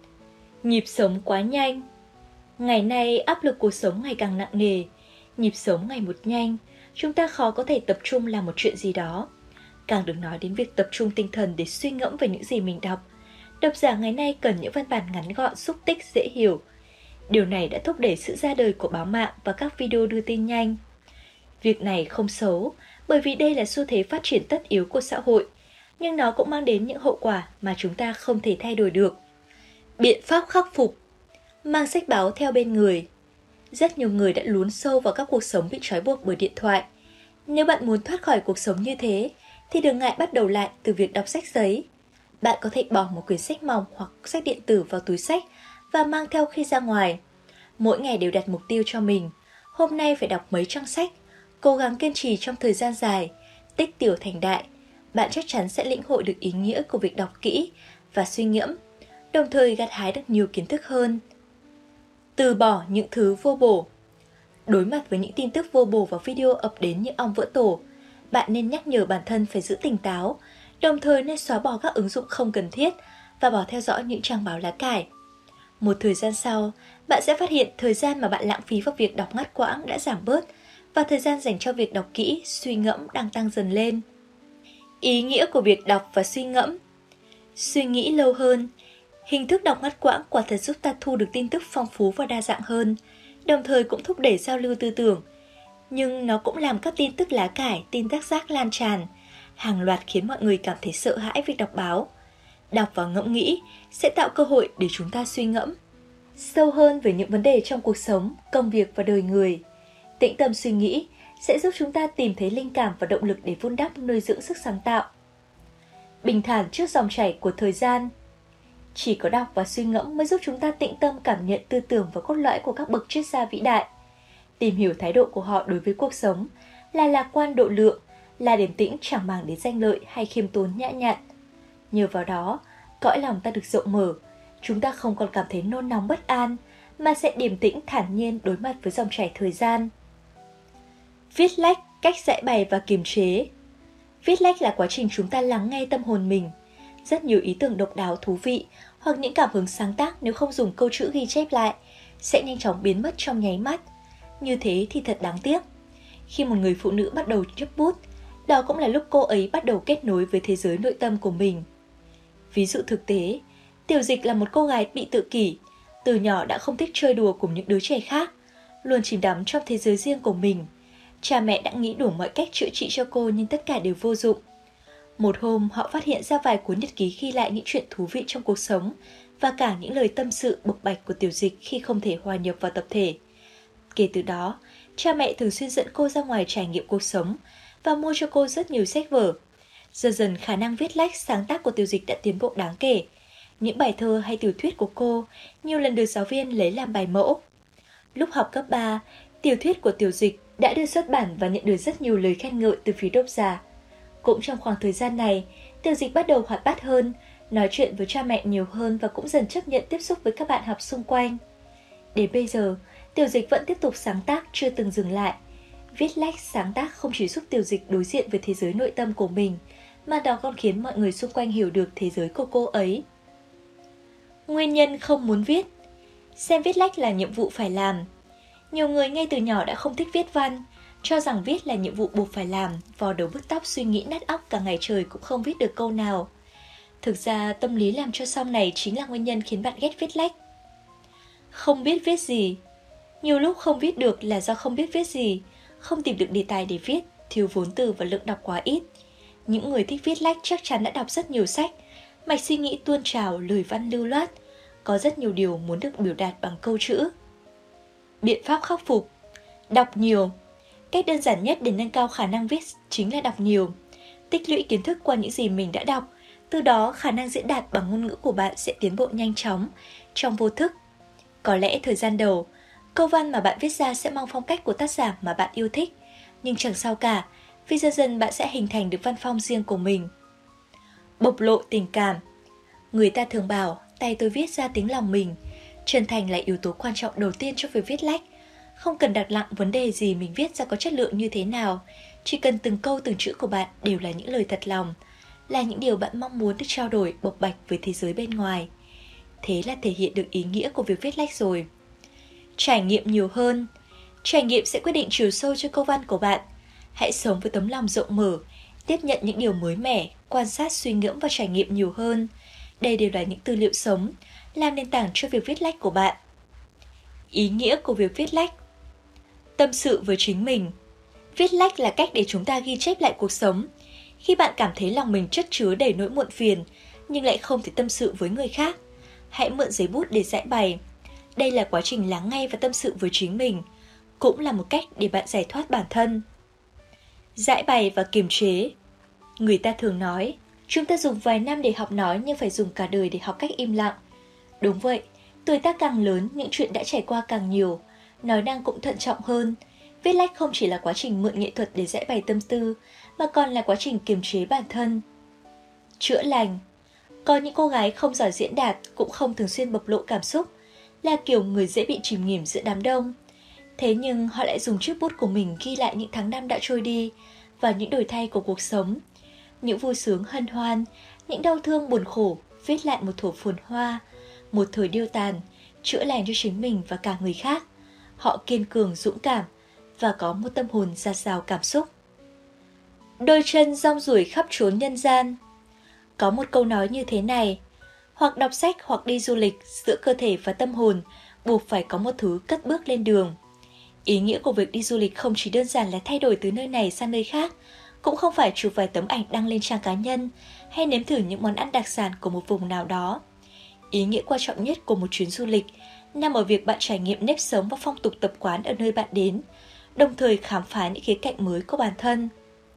[SPEAKER 1] Nhịp sống quá nhanh. Ngày nay áp lực cuộc sống ngày càng nặng nề, nhịp sống ngày một nhanh, chúng ta khó có thể tập trung làm một chuyện gì đó. Càng đừng nói đến việc tập trung tinh thần để suy ngẫm về những gì mình đọc. Độc giả ngày nay cần những văn bản ngắn gọn, xúc tích, dễ hiểu. Điều này đã thúc đẩy sự ra đời của báo mạng và các video đưa tin nhanh. Việc này không xấu, bởi vì đây là xu thế phát triển tất yếu của xã hội, nhưng nó cũng mang đến những hậu quả mà chúng ta không thể thay đổi được. Biện pháp khắc phục. Mang sách báo theo bên người. Rất nhiều người đã lún sâu vào các cuộc sống bị trói buộc bởi điện thoại. Nếu bạn muốn thoát khỏi cuộc sống như thế, thì đừng ngại bắt đầu lại từ việc đọc sách giấy. Bạn có thể bỏ một quyển sách mỏng hoặc sách điện tử vào túi sách và mang theo khi ra ngoài. Mỗi ngày đều đặt mục tiêu cho mình. Hôm nay phải đọc mấy trang sách. Cố gắng kiên trì trong thời gian dài, tích tiểu thành đại. Bạn chắc chắn sẽ lĩnh hội được ý nghĩa của việc đọc kỹ và suy ngẫm, đồng thời gặt hái được nhiều kiến thức hơn. Từ bỏ những thứ vô bổ. Đối mặt với những tin tức vô bổ và video ập đến như ong vỡ tổ, bạn nên nhắc nhở bản thân phải giữ tỉnh táo, đồng thời nên xóa bỏ các ứng dụng không cần thiết và bỏ theo dõi những trang báo lá cải. Một thời gian sau, bạn sẽ phát hiện thời gian mà bạn lãng phí vào việc đọc ngắt quãng đã giảm bớt và thời gian dành cho việc đọc kỹ, suy ngẫm đang tăng dần lên. Ý nghĩa của việc đọc và suy ngẫm. Suy nghĩ lâu hơn. Hình thức đọc ngắt quãng quả thật giúp ta thu được tin tức phong phú và đa dạng hơn, đồng thời cũng thúc đẩy giao lưu tư tưởng. Nhưng nó cũng làm các tin tức lá cải, tin tác giác lan tràn, hàng loạt khiến mọi người cảm thấy sợ hãi việc đọc báo. Đọc và ngẫm nghĩ sẽ tạo cơ hội để chúng ta suy ngẫm sâu hơn về những vấn đề trong cuộc sống, công việc và đời người. Tĩnh tâm suy nghĩ sẽ giúp chúng ta tìm thấy linh cảm và động lực để vun đắp nuôi dưỡng sức sáng tạo. Bình thản trước dòng chảy của thời gian. Chỉ có đọc và suy ngẫm mới giúp chúng ta tĩnh tâm cảm nhận tư tưởng và cốt lõi của các bậc triết gia vĩ đại. Tìm hiểu thái độ của họ đối với cuộc sống, là lạc quan độ lượng, là điềm tĩnh chẳng màng đến danh lợi hay khiêm tốn nhã nhặn. Nhờ vào đó, cõi lòng ta được rộng mở, chúng ta không còn cảm thấy nôn nóng bất an, mà sẽ điềm tĩnh thản nhiên đối mặt với dòng chảy thời gian. Viết lách, cách giải bày và kiềm chế. Viết lách là quá trình chúng ta lắng nghe tâm hồn mình. Rất nhiều ý tưởng độc đáo thú vị hoặc những cảm hứng sáng tác nếu không dùng câu chữ ghi chép lại sẽ nhanh chóng biến mất trong nháy mắt. Như thế thì thật đáng tiếc. Khi một người phụ nữ bắt đầu nhấp bút, đó cũng là lúc cô ấy bắt đầu kết nối với thế giới nội tâm của mình. Ví dụ thực tế, Tiểu Dịch là một cô gái bị tự kỷ, từ nhỏ đã không thích chơi đùa cùng những đứa trẻ khác, luôn chìm đắm trong thế giới riêng của mình. Cha mẹ đã nghĩ đủ mọi cách chữa trị cho cô nhưng tất cả đều vô dụng. Một hôm, họ phát hiện ra vài cuốn nhật ký ghi lại những chuyện thú vị trong cuộc sống và cả những lời tâm sự bộc bạch của Tiểu Dịch khi không thể hòa nhập vào tập thể. Kể từ đó, cha mẹ thường xuyên dẫn cô ra ngoài trải nghiệm cuộc sống và mua cho cô rất nhiều sách vở. Dần dần khả năng viết lách sáng tác của Tiểu Dịch đã tiến bộ đáng kể. Những bài thơ hay tiểu thuyết của cô nhiều lần được giáo viên lấy làm bài mẫu. Lúc học cấp ba, tiểu thuyết của Tiểu Dịch đã được xuất bản và nhận được rất nhiều lời khen ngợi từ phía độc giả. Cũng trong khoảng thời gian này, Tiểu Dịch bắt đầu hoạt bát hơn, nói chuyện với cha mẹ nhiều hơn và cũng dần chấp nhận tiếp xúc với các bạn học xung quanh. Đến bây giờ, Tiểu Dịch vẫn tiếp tục sáng tác chưa từng dừng lại. Viết lách sáng tác không chỉ giúp Tiểu Dịch đối diện với thế giới nội tâm của mình, mà đó còn khiến mọi người xung quanh hiểu được thế giới của cô ấy. Nguyên nhân không muốn viết. Xem viết lách là nhiệm vụ phải làm. Nhiều người ngay từ nhỏ đã không thích viết văn, cho rằng viết là nhiệm vụ buộc phải làm, vò đầu bứt tóc suy nghĩ nát óc cả ngày trời cũng không viết được câu nào. Thực ra tâm lý làm cho xong này chính là nguyên nhân khiến bạn ghét viết lách. Không biết viết gì. Nhiều lúc không viết được là do không biết viết gì, không tìm được đề tài để viết, thiếu vốn từ và lượng đọc quá ít. Những người thích viết lách chắc chắn đã đọc rất nhiều sách, mạch suy nghĩ tuôn trào, lời văn lưu loát, có rất nhiều điều muốn được biểu đạt bằng câu chữ. Biện pháp khắc phục. Đọc nhiều. Cách đơn giản nhất để nâng cao khả năng viết chính là đọc nhiều. Tích lũy kiến thức qua những gì mình đã đọc, từ đó khả năng diễn đạt bằng ngôn ngữ của bạn sẽ tiến bộ nhanh chóng, trong vô thức. Có lẽ thời gian đầu, câu văn mà bạn viết ra sẽ mang phong cách của tác giả mà bạn yêu thích, nhưng chẳng sao cả, vì dần dần bạn sẽ hình thành được văn phong riêng của mình. Bộc lộ tình cảm. Người ta thường bảo, tay tôi viết ra tiếng lòng mình. Chân thành là yếu tố quan trọng đầu tiên trong việc viết lách. Không cần đặt nặng vấn đề gì mình viết ra có chất lượng như thế nào, chỉ cần từng câu từng chữ của bạn đều là những lời thật lòng, là những điều bạn mong muốn được trao đổi bộc bạch với thế giới bên ngoài. Thế là thể hiện được ý nghĩa của việc viết lách rồi. Trải nghiệm nhiều hơn. Trải nghiệm sẽ quyết định chiều sâu cho câu văn của bạn. Hãy sống với tấm lòng rộng mở, tiếp nhận những điều mới mẻ, quan sát, suy ngẫm và trải nghiệm nhiều hơn. Đây đều là những tư liệu sống, làm nền tảng cho việc viết lách của bạn. Ý nghĩa của việc viết lách. Tâm sự với chính mình. Viết lách là cách để chúng ta ghi chép lại cuộc sống. Khi bạn cảm thấy lòng mình chất chứa đầy nỗi muộn phiền, nhưng lại không thể tâm sự với người khác, hãy mượn giấy bút để giải bày. Đây là quá trình lắng nghe và tâm sự với chính mình, cũng là một cách để bạn giải thoát bản thân. Giải bày và kiềm chế. Người ta thường nói, chúng ta dùng vài năm để học nói nhưng phải dùng cả đời để học cách im lặng. Đúng vậy, tuổi tác càng lớn, những chuyện đã trải qua càng nhiều, nói năng cũng thận trọng hơn. Viết lách không chỉ là quá trình mượn nghệ thuật để giải bày tâm tư, mà còn là quá trình kiềm chế bản thân. Chữa lành. Có những cô gái không giỏi diễn đạt, cũng không thường xuyên bộc lộ cảm xúc, là kiểu người dễ bị chìm nghỉm giữa đám đông. Thế nhưng họ lại dùng chiếc bút của mình ghi lại những tháng năm đã trôi đi và những đổi thay của cuộc sống, những vui sướng hân hoan, những đau thương buồn khổ, viết lại một thuở phồn hoa, một thời điêu tàn, chữa lành cho chính mình và cả người khác. Họ kiên cường, dũng cảm và có một tâm hồn dạt dào cảm xúc. Đôi chân rong ruổi khắp chốn nhân gian. Có một câu nói như thế này, hoặc đọc sách hoặc đi du lịch, giữa cơ thể và tâm hồn buộc phải có một thứ cất bước lên đường. Ý nghĩa của việc đi du lịch không chỉ đơn giản là thay đổi từ nơi này sang nơi khác, cũng không phải chụp vài tấm ảnh đăng lên trang cá nhân hay nếm thử những món ăn đặc sản của một vùng nào đó. Ý nghĩa quan trọng nhất của một chuyến du lịch nằm ở việc bạn trải nghiệm nếp sống và phong tục tập quán ở nơi bạn đến, đồng thời khám phá những khía cạnh mới của bản thân.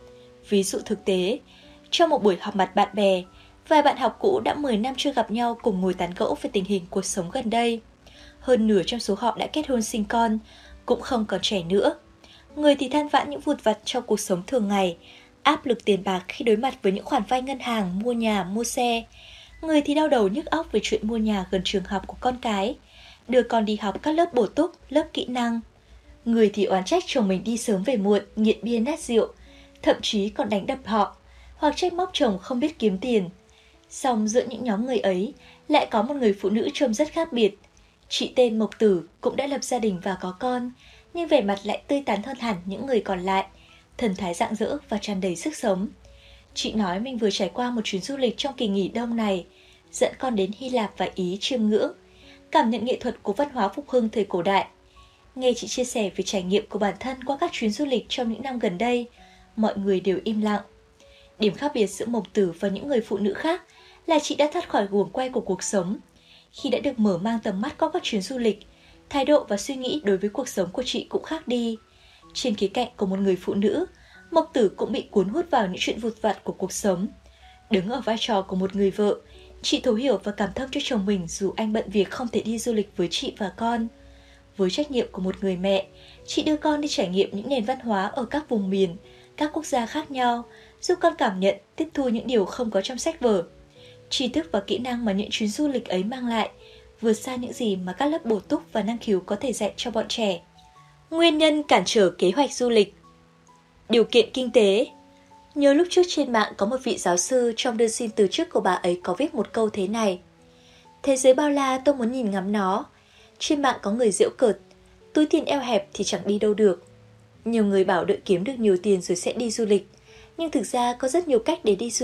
[SPEAKER 1] Ví dụ thực tế, trong một buổi họp mặt bạn bè, vài bạn học cũ đã mười năm chưa gặp nhau cùng ngồi tán gẫu về tình hình cuộc sống gần đây. Hơn nửa trong số họ đã kết hôn sinh con, cũng không còn trẻ nữa. Người thì than vãn những vụn vặt trong cuộc sống thường ngày, áp lực tiền bạc khi đối mặt với những khoản vay ngân hàng, mua nhà, mua xe. Người thì đau đầu nhức óc về chuyện mua nhà gần trường học của con cái, đưa con đi học các lớp bổ túc, lớp kỹ năng. Người thì oán trách chồng mình đi sớm về muộn, nghiện bia nát rượu, thậm chí còn đánh đập họ, hoặc trách móc chồng không biết kiếm tiền. Song giữa những nhóm người ấy, lại có một người phụ nữ trông rất khác biệt. Chị tên Mộc Tử cũng đã lập gia đình và có con, nhưng vẻ mặt lại tươi tắn hơn hẳn những người còn lại, thần thái rạng rỡ và tràn đầy sức sống. Chị nói mình vừa trải qua một chuyến du lịch trong kỳ nghỉ đông này, dẫn con đến Hy Lạp và Ý chiêm ngưỡng, cảm nhận nghệ thuật của văn hóa phục hưng thời cổ đại. Nghe chị chia sẻ về trải nghiệm của bản thân qua các chuyến du lịch trong những năm gần đây, mọi người đều im lặng. Điểm khác biệt giữa Mộc Tử và những người phụ nữ khác là chị đã thoát khỏi guồng quay của cuộc sống. Khi đã được mở mang tầm mắt qua các chuyến du lịch, thái độ và suy nghĩ đối với cuộc sống của chị cũng khác đi. Trên khía cạnh của một người phụ nữ, Mộc Tử cũng bị cuốn hút vào những chuyện vụt vặt của cuộc sống. Đứng ở vai trò của một người vợ, chị thấu hiểu và cảm thông cho chồng mình dù anh bận việc không thể đi du lịch với chị và con. Với trách nhiệm của một người mẹ, chị đưa con đi trải nghiệm những nền văn hóa ở các vùng miền, các quốc gia khác nhau, giúp con cảm nhận, tiếp thu những điều không có trong sách vở. Tri thức và kỹ năng mà những chuyến du lịch ấy mang lại vượt xa những gì mà các lớp bổ túc và năng khiếu có thể dạy cho bọn trẻ. Nguyên nhân cản trở kế hoạch du lịch. Điều kiện kinh tế. Nhớ lúc trước trên mạng có một vị giáo sư trong đơn xin từ chức của bà ấy có viết một câu thế này: thế giới bao la tôi muốn nhìn ngắm nó. Trên mạng có người giễu cợt, túi tiền eo hẹp thì chẳng đi đâu được. Nhiều người bảo đợi kiếm được nhiều tiền rồi sẽ đi du lịch, nhưng thực ra có rất nhiều cách để đi du lịch,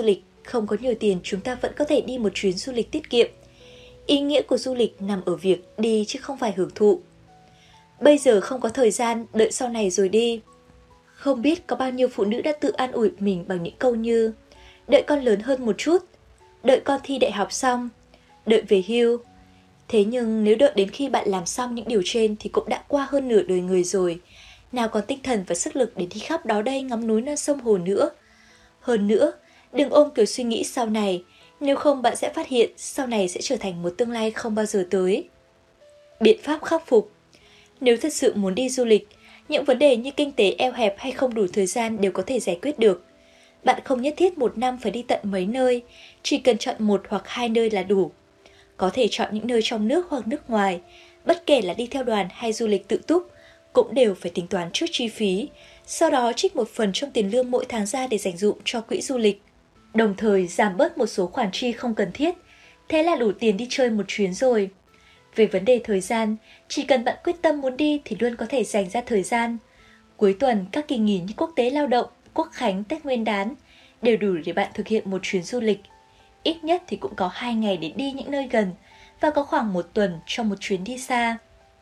[SPEAKER 1] không có nhiều tiền chúng ta vẫn có thể đi một chuyến du lịch tiết kiệm. Ý nghĩa của du lịch nằm ở việc đi chứ không phải hưởng thụ. Bây giờ không có thời gian, đợi sau này rồi đi. Không biết có bao nhiêu phụ nữ đã tự an ủi mình bằng những câu như đợi con lớn hơn một chút, đợi con thi đại học xong, đợi về hưu. Thế nhưng nếu đợi đến khi bạn làm xong những điều trên thì cũng đã qua hơn nửa đời người rồi. Nào còn tinh thần và sức lực để đi khắp đó đây ngắm núi non sông hồ nữa. Hơn nữa, đừng ôm kiểu suy nghĩ sau này, nếu không bạn sẽ phát hiện sau này sẽ trở thành một tương lai không bao giờ tới. Biện pháp khắc phục. Nếu thật sự muốn đi du lịch, những vấn đề như kinh tế eo hẹp hay không đủ thời gian đều có thể giải quyết được. Bạn không nhất thiết một năm phải đi tận mấy nơi, chỉ cần chọn một hoặc hai nơi là đủ. Có thể chọn những nơi trong nước hoặc nước ngoài, bất kể là đi theo đoàn hay du lịch tự túc, cũng đều phải tính toán trước chi phí, sau đó trích một phần trong tiền lương mỗi tháng ra để dành dụm cho quỹ du lịch. Đồng thời giảm bớt một số khoản chi không cần thiết, thế là đủ tiền đi chơi một chuyến rồi. Về vấn đề thời gian, chỉ cần bạn quyết tâm muốn đi thì luôn có thể dành ra thời gian. Cuối tuần, các kỳ nghỉ như quốc tế lao động, quốc khánh, Tết Nguyên đán đều đủ để bạn thực hiện một chuyến du lịch. Ít nhất thì cũng có hai ngày để đi những nơi gần và có khoảng một tuần cho một chuyến đi xa.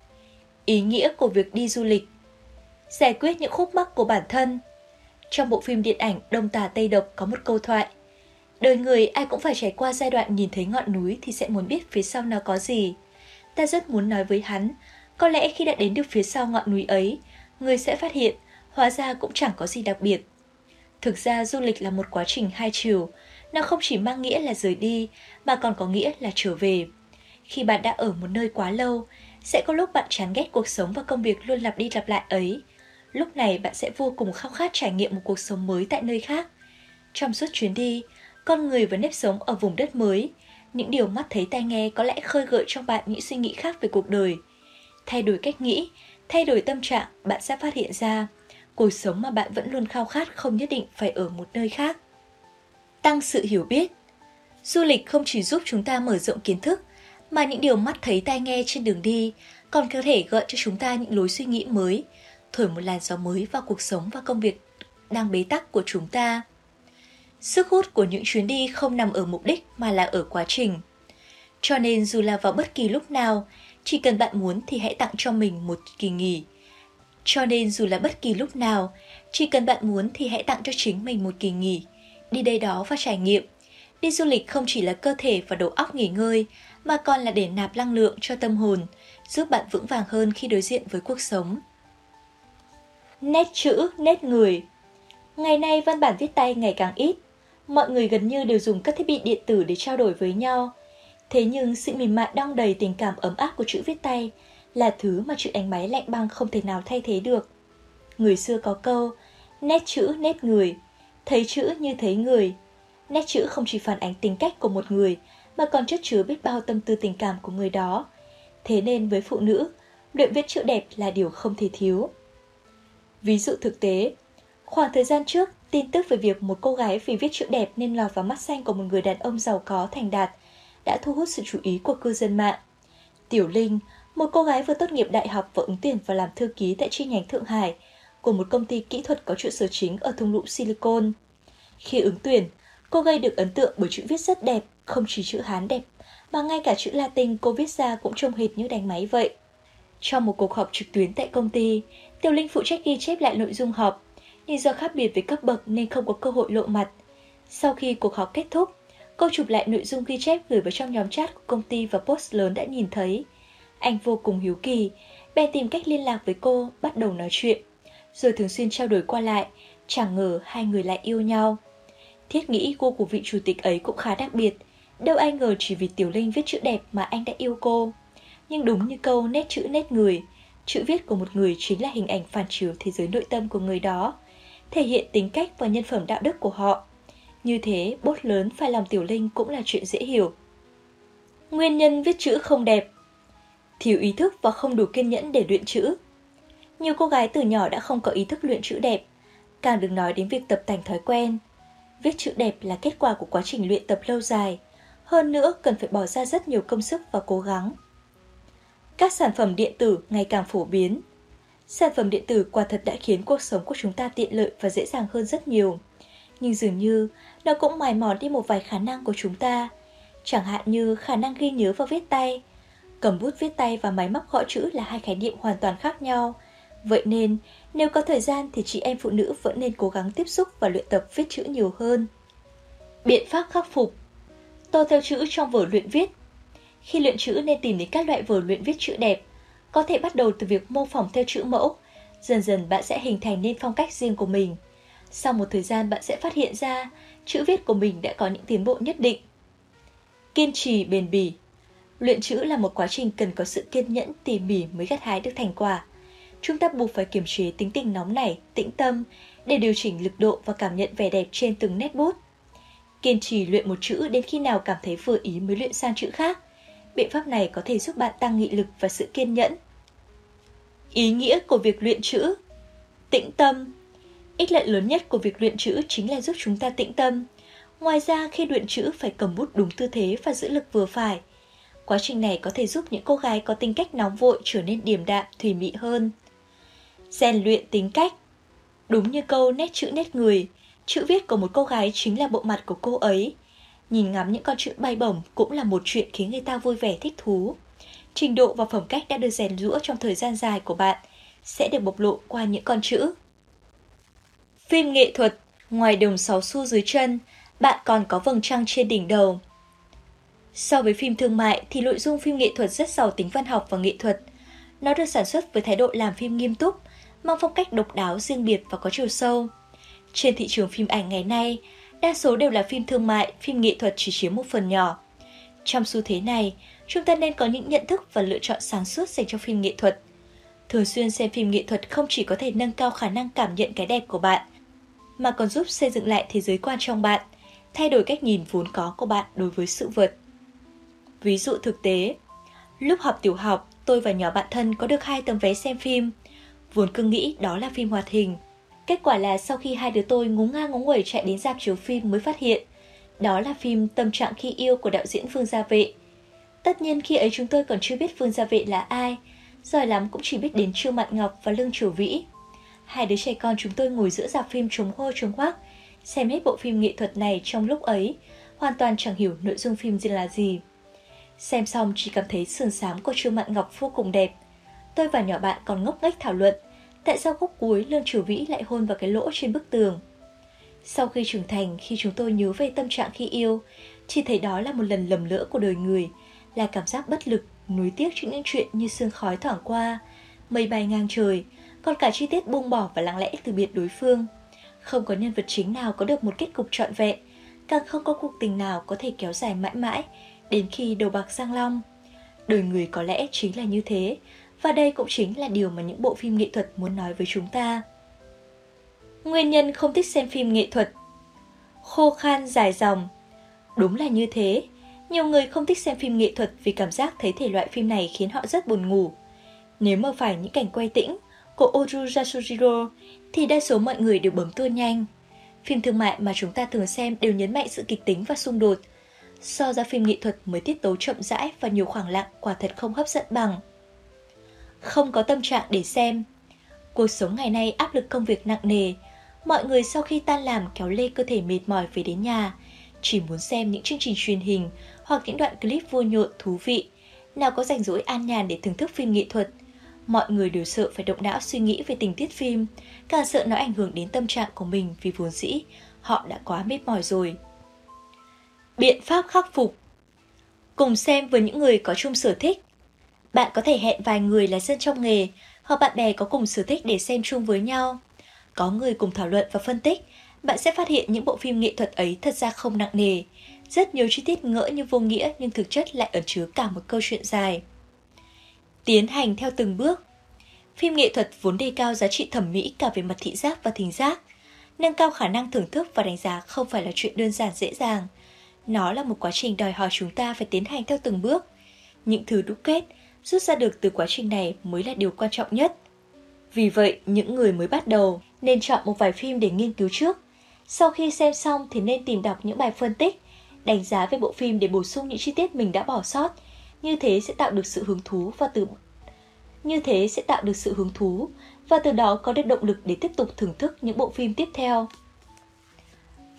[SPEAKER 1] Ý nghĩa của việc đi du lịch. Giải quyết những khúc mắc của bản thân. Trong bộ phim điện ảnh Đông Tà Tây Độc có một câu thoại: đời người ai cũng phải trải qua giai đoạn nhìn thấy ngọn núi thì sẽ muốn biết phía sau nó có gì. Ta rất muốn nói với hắn, có lẽ khi đã đến được phía sau ngọn núi ấy, người sẽ phát hiện hóa ra cũng chẳng có gì đặc biệt. Thực ra du lịch là một quá trình hai chiều, nó không chỉ mang nghĩa là rời đi mà còn có nghĩa là trở về. Khi bạn đã ở một nơi quá lâu, sẽ có lúc bạn chán ghét cuộc sống và công việc luôn lặp đi lặp lại ấy. Lúc này bạn sẽ vô cùng khao khát trải nghiệm một cuộc sống mới tại nơi khác. Trong suốt chuyến đi, con người và nếp sống ở vùng đất mới, những điều mắt thấy tai nghe có lẽ khơi gợi trong bạn những suy nghĩ khác về cuộc đời. Thay đổi cách nghĩ, thay đổi tâm trạng, bạn sẽ phát hiện ra cuộc sống mà bạn vẫn luôn khao khát không nhất định phải ở một nơi khác. Tăng sự hiểu biết. Du lịch không chỉ giúp chúng ta mở rộng kiến thức, mà những điều mắt thấy tai nghe trên đường đi còn có thể gợi cho chúng ta những lối suy nghĩ mới, thổi một làn gió mới vào cuộc sống và công việc đang bế tắc của chúng ta. Sức hút của những chuyến đi không nằm ở mục đích mà là ở quá trình. Cho nên dù là vào bất kỳ lúc nào, chỉ cần bạn muốn thì hãy tặng cho mình một kỳ nghỉ. Cho nên dù là bất kỳ lúc nào, chỉ cần bạn muốn thì hãy tặng cho chính mình một kỳ nghỉ. Đi đây đó và trải nghiệm. Đi du lịch không chỉ là cơ thể và đầu óc nghỉ ngơi, mà còn là để nạp năng lượng cho tâm hồn, giúp bạn vững vàng hơn khi đối diện với cuộc sống. Nét chữ, nét người. Ngày nay văn bản viết tay ngày càng ít. Mọi người gần như đều dùng các thiết bị điện tử để trao đổi với nhau. Thế nhưng sự mềm mại đong đầy tình cảm ấm áp của chữ viết tay là thứ mà chữ đánh máy lạnh băng không thể nào thay thế được. Người xưa có câu, nét chữ nét người, thấy chữ như thấy người. Nét chữ không chỉ phản ánh tính cách của một người, mà còn chất chứa biết bao tâm tư tình cảm của người đó. Thế nên với phụ nữ, luyện viết chữ đẹp là điều không thể thiếu. Ví dụ thực tế, khoảng thời gian trước, tin tức về việc một cô gái vì viết chữ đẹp nên lọt vào mắt xanh của một người đàn ông giàu có thành đạt đã thu hút sự chú ý của cư dân mạng. Tiểu Linh, một cô gái vừa tốt nghiệp đại học và ứng tuyển vào làm thư ký tại chi nhánh Thượng Hải của một công ty kỹ thuật có trụ sở chính ở thung lũng Silicon. Khi ứng tuyển, cô gây được ấn tượng bởi chữ viết rất đẹp, không chỉ chữ Hán đẹp, mà ngay cả chữ Latin cô viết ra cũng trông hệt như đánh máy vậy. Trong một cuộc họp trực tuyến tại công ty, Tiểu Linh phụ trách ghi chép lại nội dung họp, nhưng do khác biệt về cấp bậc nên không có cơ hội lộ mặt. Sau khi cuộc họp kết thúc, cô chụp lại nội dung ghi chép gửi vào trong nhóm chat của công ty và boss lớn đã nhìn thấy. Anh vô cùng hiếu kỳ, bèn tìm cách liên lạc với cô, bắt đầu nói chuyện. Rồi thường xuyên trao đổi qua lại, chẳng ngờ hai người lại yêu nhau. Thiết nghĩ cô của vị chủ tịch ấy cũng khá đặc biệt, đâu ai ngờ chỉ vì Tiểu Linh viết chữ đẹp mà anh đã yêu cô. Nhưng đúng như câu nét chữ nét người, chữ viết của một người chính là hình ảnh phản chiếu thế giới nội tâm của người đó, thể hiện tính cách và nhân phẩm đạo đức của họ. Như thế, boss lớn phải lòng Tiểu Linh cũng là chuyện dễ hiểu. Nguyên nhân viết chữ không đẹp. Thiếu ý thức và không đủ kiên nhẫn để luyện chữ. Nhiều cô gái từ nhỏ đã không có ý thức luyện chữ đẹp, càng đừng nói đến việc tập thành thói quen. Viết chữ đẹp là kết quả của quá trình luyện tập lâu dài, hơn nữa cần phải bỏ ra rất nhiều công sức và cố gắng. Các sản phẩm điện tử ngày càng phổ biến. Sản phẩm điện tử quả thật đã khiến cuộc sống của chúng ta tiện lợi và dễ dàng hơn rất nhiều. nhưng dường như nó cũng mài mòn đi một vài khả năng của chúng ta. Chẳng hạn như khả năng ghi nhớ và viết tay. Cầm bút viết tay và máy móc gõ chữ là hai khái niệm hoàn toàn khác nhau. Vậy nên, nếu có thời gian thì chị em phụ nữ vẫn nên cố gắng tiếp xúc và luyện tập viết chữ nhiều hơn. Biện pháp khắc phục. Tô theo chữ trong vở luyện viết. Khi luyện chữ nên tìm đến các loại vở luyện viết chữ đẹp. Có thể bắt đầu từ việc mô phỏng theo chữ mẫu. Dần dần bạn sẽ hình thành nên phong cách riêng của mình. Sau một thời gian bạn sẽ phát hiện ra chữ viết của mình đã có những tiến bộ nhất định. Kiên trì bền bỉ. Luyện chữ là một quá trình cần có sự kiên nhẫn, tỉ mỉ mới gặt hái được thành quả. Chúng ta buộc phải kiềm chế tính tình nóng nảy, tĩnh tâm để điều chỉnh lực độ và cảm nhận vẻ đẹp trên từng nét bút. Kiên trì luyện một chữ đến khi nào cảm thấy vừa ý mới luyện sang chữ khác. Biện pháp này có thể giúp bạn tăng nghị lực và sự kiên nhẫn. Ý nghĩa của việc luyện chữ. Tĩnh tâm. Ích lợi lớn nhất của việc luyện chữ chính là giúp chúng ta tĩnh tâm. Ngoài ra, khi luyện chữ phải cầm bút đúng tư thế và giữ lực vừa phải. Quá trình này có thể giúp những cô gái có tính cách nóng vội trở nên điềm đạm, thùy mị hơn. Rèn luyện tính cách. Đúng như câu nét chữ nét người, chữ viết của một cô gái chính là bộ mặt của cô ấy. Nhìn ngắm những con chữ bay bổng cũng là một chuyện khiến người ta vui vẻ thích thú. Trình độ và phẩm cách đã được rèn giũa trong thời gian dài của bạn sẽ được bộc lộ qua những con chữ. Phim nghệ thuật. Ngoài đồng sáu xu dưới chân, bạn còn có vầng trăng trên đỉnh đầu. So với phim thương mại thì nội dung phim nghệ thuật rất giàu tính văn học và nghệ thuật. Nó được sản xuất với thái độ làm phim nghiêm túc, mang phong cách độc đáo, riêng biệt và có chiều sâu. Trên thị trường phim ảnh ngày nay, đa số đều là phim thương mại, phim nghệ thuật chỉ chiếm một phần nhỏ. Trong xu thế này, chúng ta nên có những nhận thức và lựa chọn sáng suốt dành cho phim nghệ thuật. Thường xuyên xem phim nghệ thuật không chỉ có thể nâng cao khả năng cảm nhận cái đẹp của bạn, mà còn giúp xây dựng lại thế giới quan trong bạn, thay đổi cách nhìn vốn có của bạn đối với sự vật. Ví dụ thực tế, lúc học tiểu học, tôi và nhỏ bạn thân có được hai tấm vé xem phim. Vốn cứ nghĩ đó là phim hoạt hình. Kết quả là sau khi hai đứa tôi ngúng ngang ngúng nguẩy chạy đến rạp chiếu phim mới phát hiện đó là phim Tâm trạng khi yêu của đạo diễn Vương Gia Vệ. Tất nhiên khi ấy chúng tôi còn chưa biết Vương Gia Vệ là ai, giỏi lắm cũng chỉ biết đến Trương Mạn Ngọc và Lương Triều Vĩ. Hai đứa trẻ con chúng tôi ngồi giữa rạp phim trống hô trống hoác, xem hết bộ phim nghệ thuật này trong lúc ấy, hoàn toàn chẳng hiểu nội dung phim là gì. Xem xong chỉ cảm thấy sườn xám của Trương Mạn Ngọc vô cùng đẹp. Tôi và nhỏ bạn còn ngốc nghếch thảo luận tại sao khúc cuối Lương Triều Vĩ lại hôn vào cái lỗ trên bức tường. Sau khi trưởng thành, khi chúng tôi nhớ về Tâm trạng khi yêu, chỉ thấy đó là một lần lầm lỡ của đời người, là cảm giác bất lực, nuối tiếc trước những chuyện như sương khói thoảng qua, mây bay ngang trời, còn cả chi tiết buông bỏ và lặng lẽ từ biệt đối phương. Không có nhân vật chính nào có được một kết cục trọn vẹn, càng không có cuộc tình nào có thể kéo dài mãi mãi, đến khi đầu bạc răng long. Đời người có lẽ chính là như thế, và đây cũng chính là điều mà những bộ phim nghệ thuật muốn nói với chúng ta. Nguyên nhân không thích xem phim nghệ thuật. Khô khan dài dòng. Đúng là như thế, nhiều người không thích xem phim nghệ thuật vì cảm giác thấy thể loại phim này khiến họ rất buồn ngủ. Nếu mà phải những cảnh quay tĩnh của Ozu Yasujiro thì đa số mọi người đều bấm tua nhanh. Phim thương mại mà chúng ta thường xem đều nhấn mạnh sự kịch tính và xung đột. So ra phim nghệ thuật mới tiết tấu chậm rãi và nhiều khoảng lặng quả thật không hấp dẫn bằng. Không có tâm trạng để xem. Cuộc sống ngày nay áp lực công việc nặng nề. Mọi người sau khi tan làm kéo lê cơ thể mệt mỏi về đến nhà, chỉ muốn xem những chương trình truyền hình hoặc những đoạn clip vui nhộn thú vị. Nào có rảnh rỗi an nhàn để thưởng thức phim nghệ thuật. Mọi người đều sợ phải động não suy nghĩ về tình tiết phim, càng sợ nó ảnh hưởng đến tâm trạng của mình vì vốn dĩ họ đã quá mệt mỏi rồi. Biện pháp khắc phục. Cùng xem với những người có chung sở thích. Bạn có thể hẹn vài người là dân trong nghề hoặc bạn bè có cùng sở thích để xem chung với nhau. Có người cùng thảo luận và phân tích, bạn sẽ phát hiện những bộ phim nghệ thuật ấy thật ra không nặng nề. Rất nhiều chi tiết ngỡ như vô nghĩa nhưng thực chất lại ẩn chứa cả một câu chuyện dài. Tiến hành theo từng bước. Phim nghệ thuật vốn đề cao giá trị thẩm mỹ cả về mặt thị giác và thính giác. Nâng cao khả năng thưởng thức và đánh giá không phải là chuyện đơn giản dễ dàng. Nó là một quá trình đòi hỏi chúng ta phải tiến hành theo từng bước. Những thứ đúc kết, rút ra được từ quá trình này mới là điều quan trọng nhất. Vì vậy, những người mới bắt đầu nên chọn một vài phim để nghiên cứu trước. Sau khi xem xong thì nên tìm đọc những bài phân tích, đánh giá về bộ phim để bổ sung những chi tiết mình đã bỏ sót. Như thế sẽ tạo được sự hứng thú và từ Như thế sẽ tạo được sự hứng thú và từ đó có được động lực để tiếp tục thưởng thức những bộ phim tiếp theo.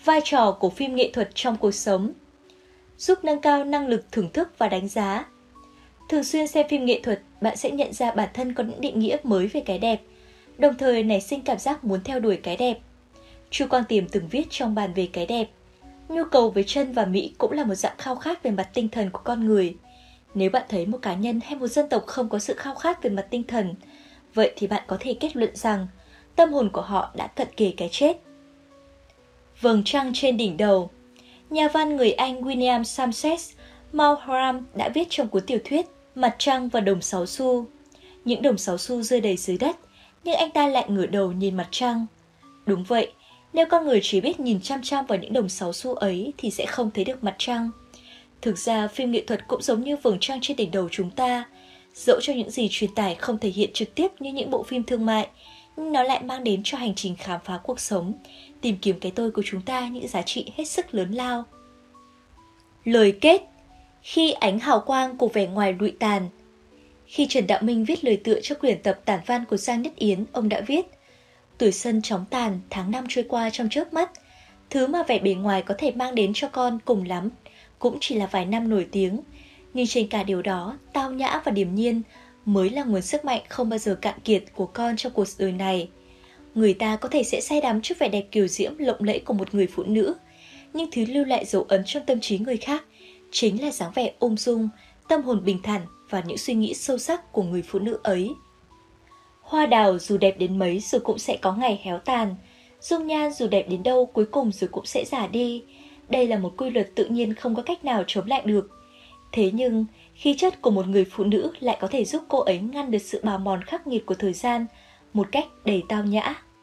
[SPEAKER 1] Vai trò của phim nghệ thuật trong cuộc sống. Giúp nâng cao năng lực thưởng thức và đánh giá. Thường xuyên xem phim nghệ thuật, bạn sẽ nhận ra bản thân có những định nghĩa mới về cái đẹp, đồng thời nảy sinh cảm giác muốn theo đuổi cái đẹp. Chu Quang Tiềm từng viết trong bài về cái đẹp, nhu cầu về chân và mỹ cũng là một dạng khao khát về mặt tinh thần của con người. Nếu bạn thấy một cá nhân hay một dân tộc không có sự khao khát về mặt tinh thần, vậy thì bạn có thể kết luận rằng tâm hồn của họ đã cận kề cái chết. Vầng trăng trên đỉnh đầu. Nhà văn người Anh William Sanchez Malhoram đã viết trong cuốn tiểu thuyết Mặt trăng và đồng sáu xu. Những đồng sáu xu rơi đầy dưới đất, nhưng anh ta lại ngửa đầu nhìn mặt trăng. Đúng vậy, nếu con người chỉ biết nhìn chăm chăm vào những đồng sáu xu ấy thì sẽ không thấy được mặt trăng. Thực ra, phim nghệ thuật cũng giống như vầng trăng trên đỉnh đầu chúng ta. Dẫu cho những gì truyền tải không thể hiện trực tiếp như những bộ phim thương mại, nhưng nó lại mang đến cho hành trình khám phá cuộc sống, tìm kiếm cái tôi của chúng ta những giá trị hết sức lớn lao. Lời kết. Khi ánh hào quang của vẻ ngoài lụi tàn. Khi Trần Đạo Minh viết lời tựa cho quyển tập tản văn của Giang Nhất Yến, ông đã viết: tuổi xuân chóng tàn, tháng năm trôi qua trong chớp mắt. Thứ mà vẻ bề ngoài có thể mang đến cho con cùng lắm cũng chỉ là vài năm nổi tiếng, nhưng trên cả điều đó, tao nhã và điềm nhiên mới là nguồn sức mạnh không bao giờ cạn kiệt của con trong cuộc đời này. Người ta có thể sẽ say đắm trước vẻ đẹp kiều diễm lộng lẫy của một người phụ nữ, nhưng thứ lưu lại dấu ấn trong tâm trí người khác chính là dáng vẻ ung dung, tâm hồn bình thản và những suy nghĩ sâu sắc của người phụ nữ ấy. Hoa đào dù đẹp đến mấy rồi cũng sẽ có ngày héo tàn, dung nhan dù đẹp đến đâu cuối cùng rồi cũng sẽ già đi. Đây là một quy luật tự nhiên không có cách nào chống lại được. Thế nhưng, khí chất của một người phụ nữ lại có thể giúp cô ấy ngăn được sự bào mòn khắc nghiệt của thời gian một cách đầy tao nhã.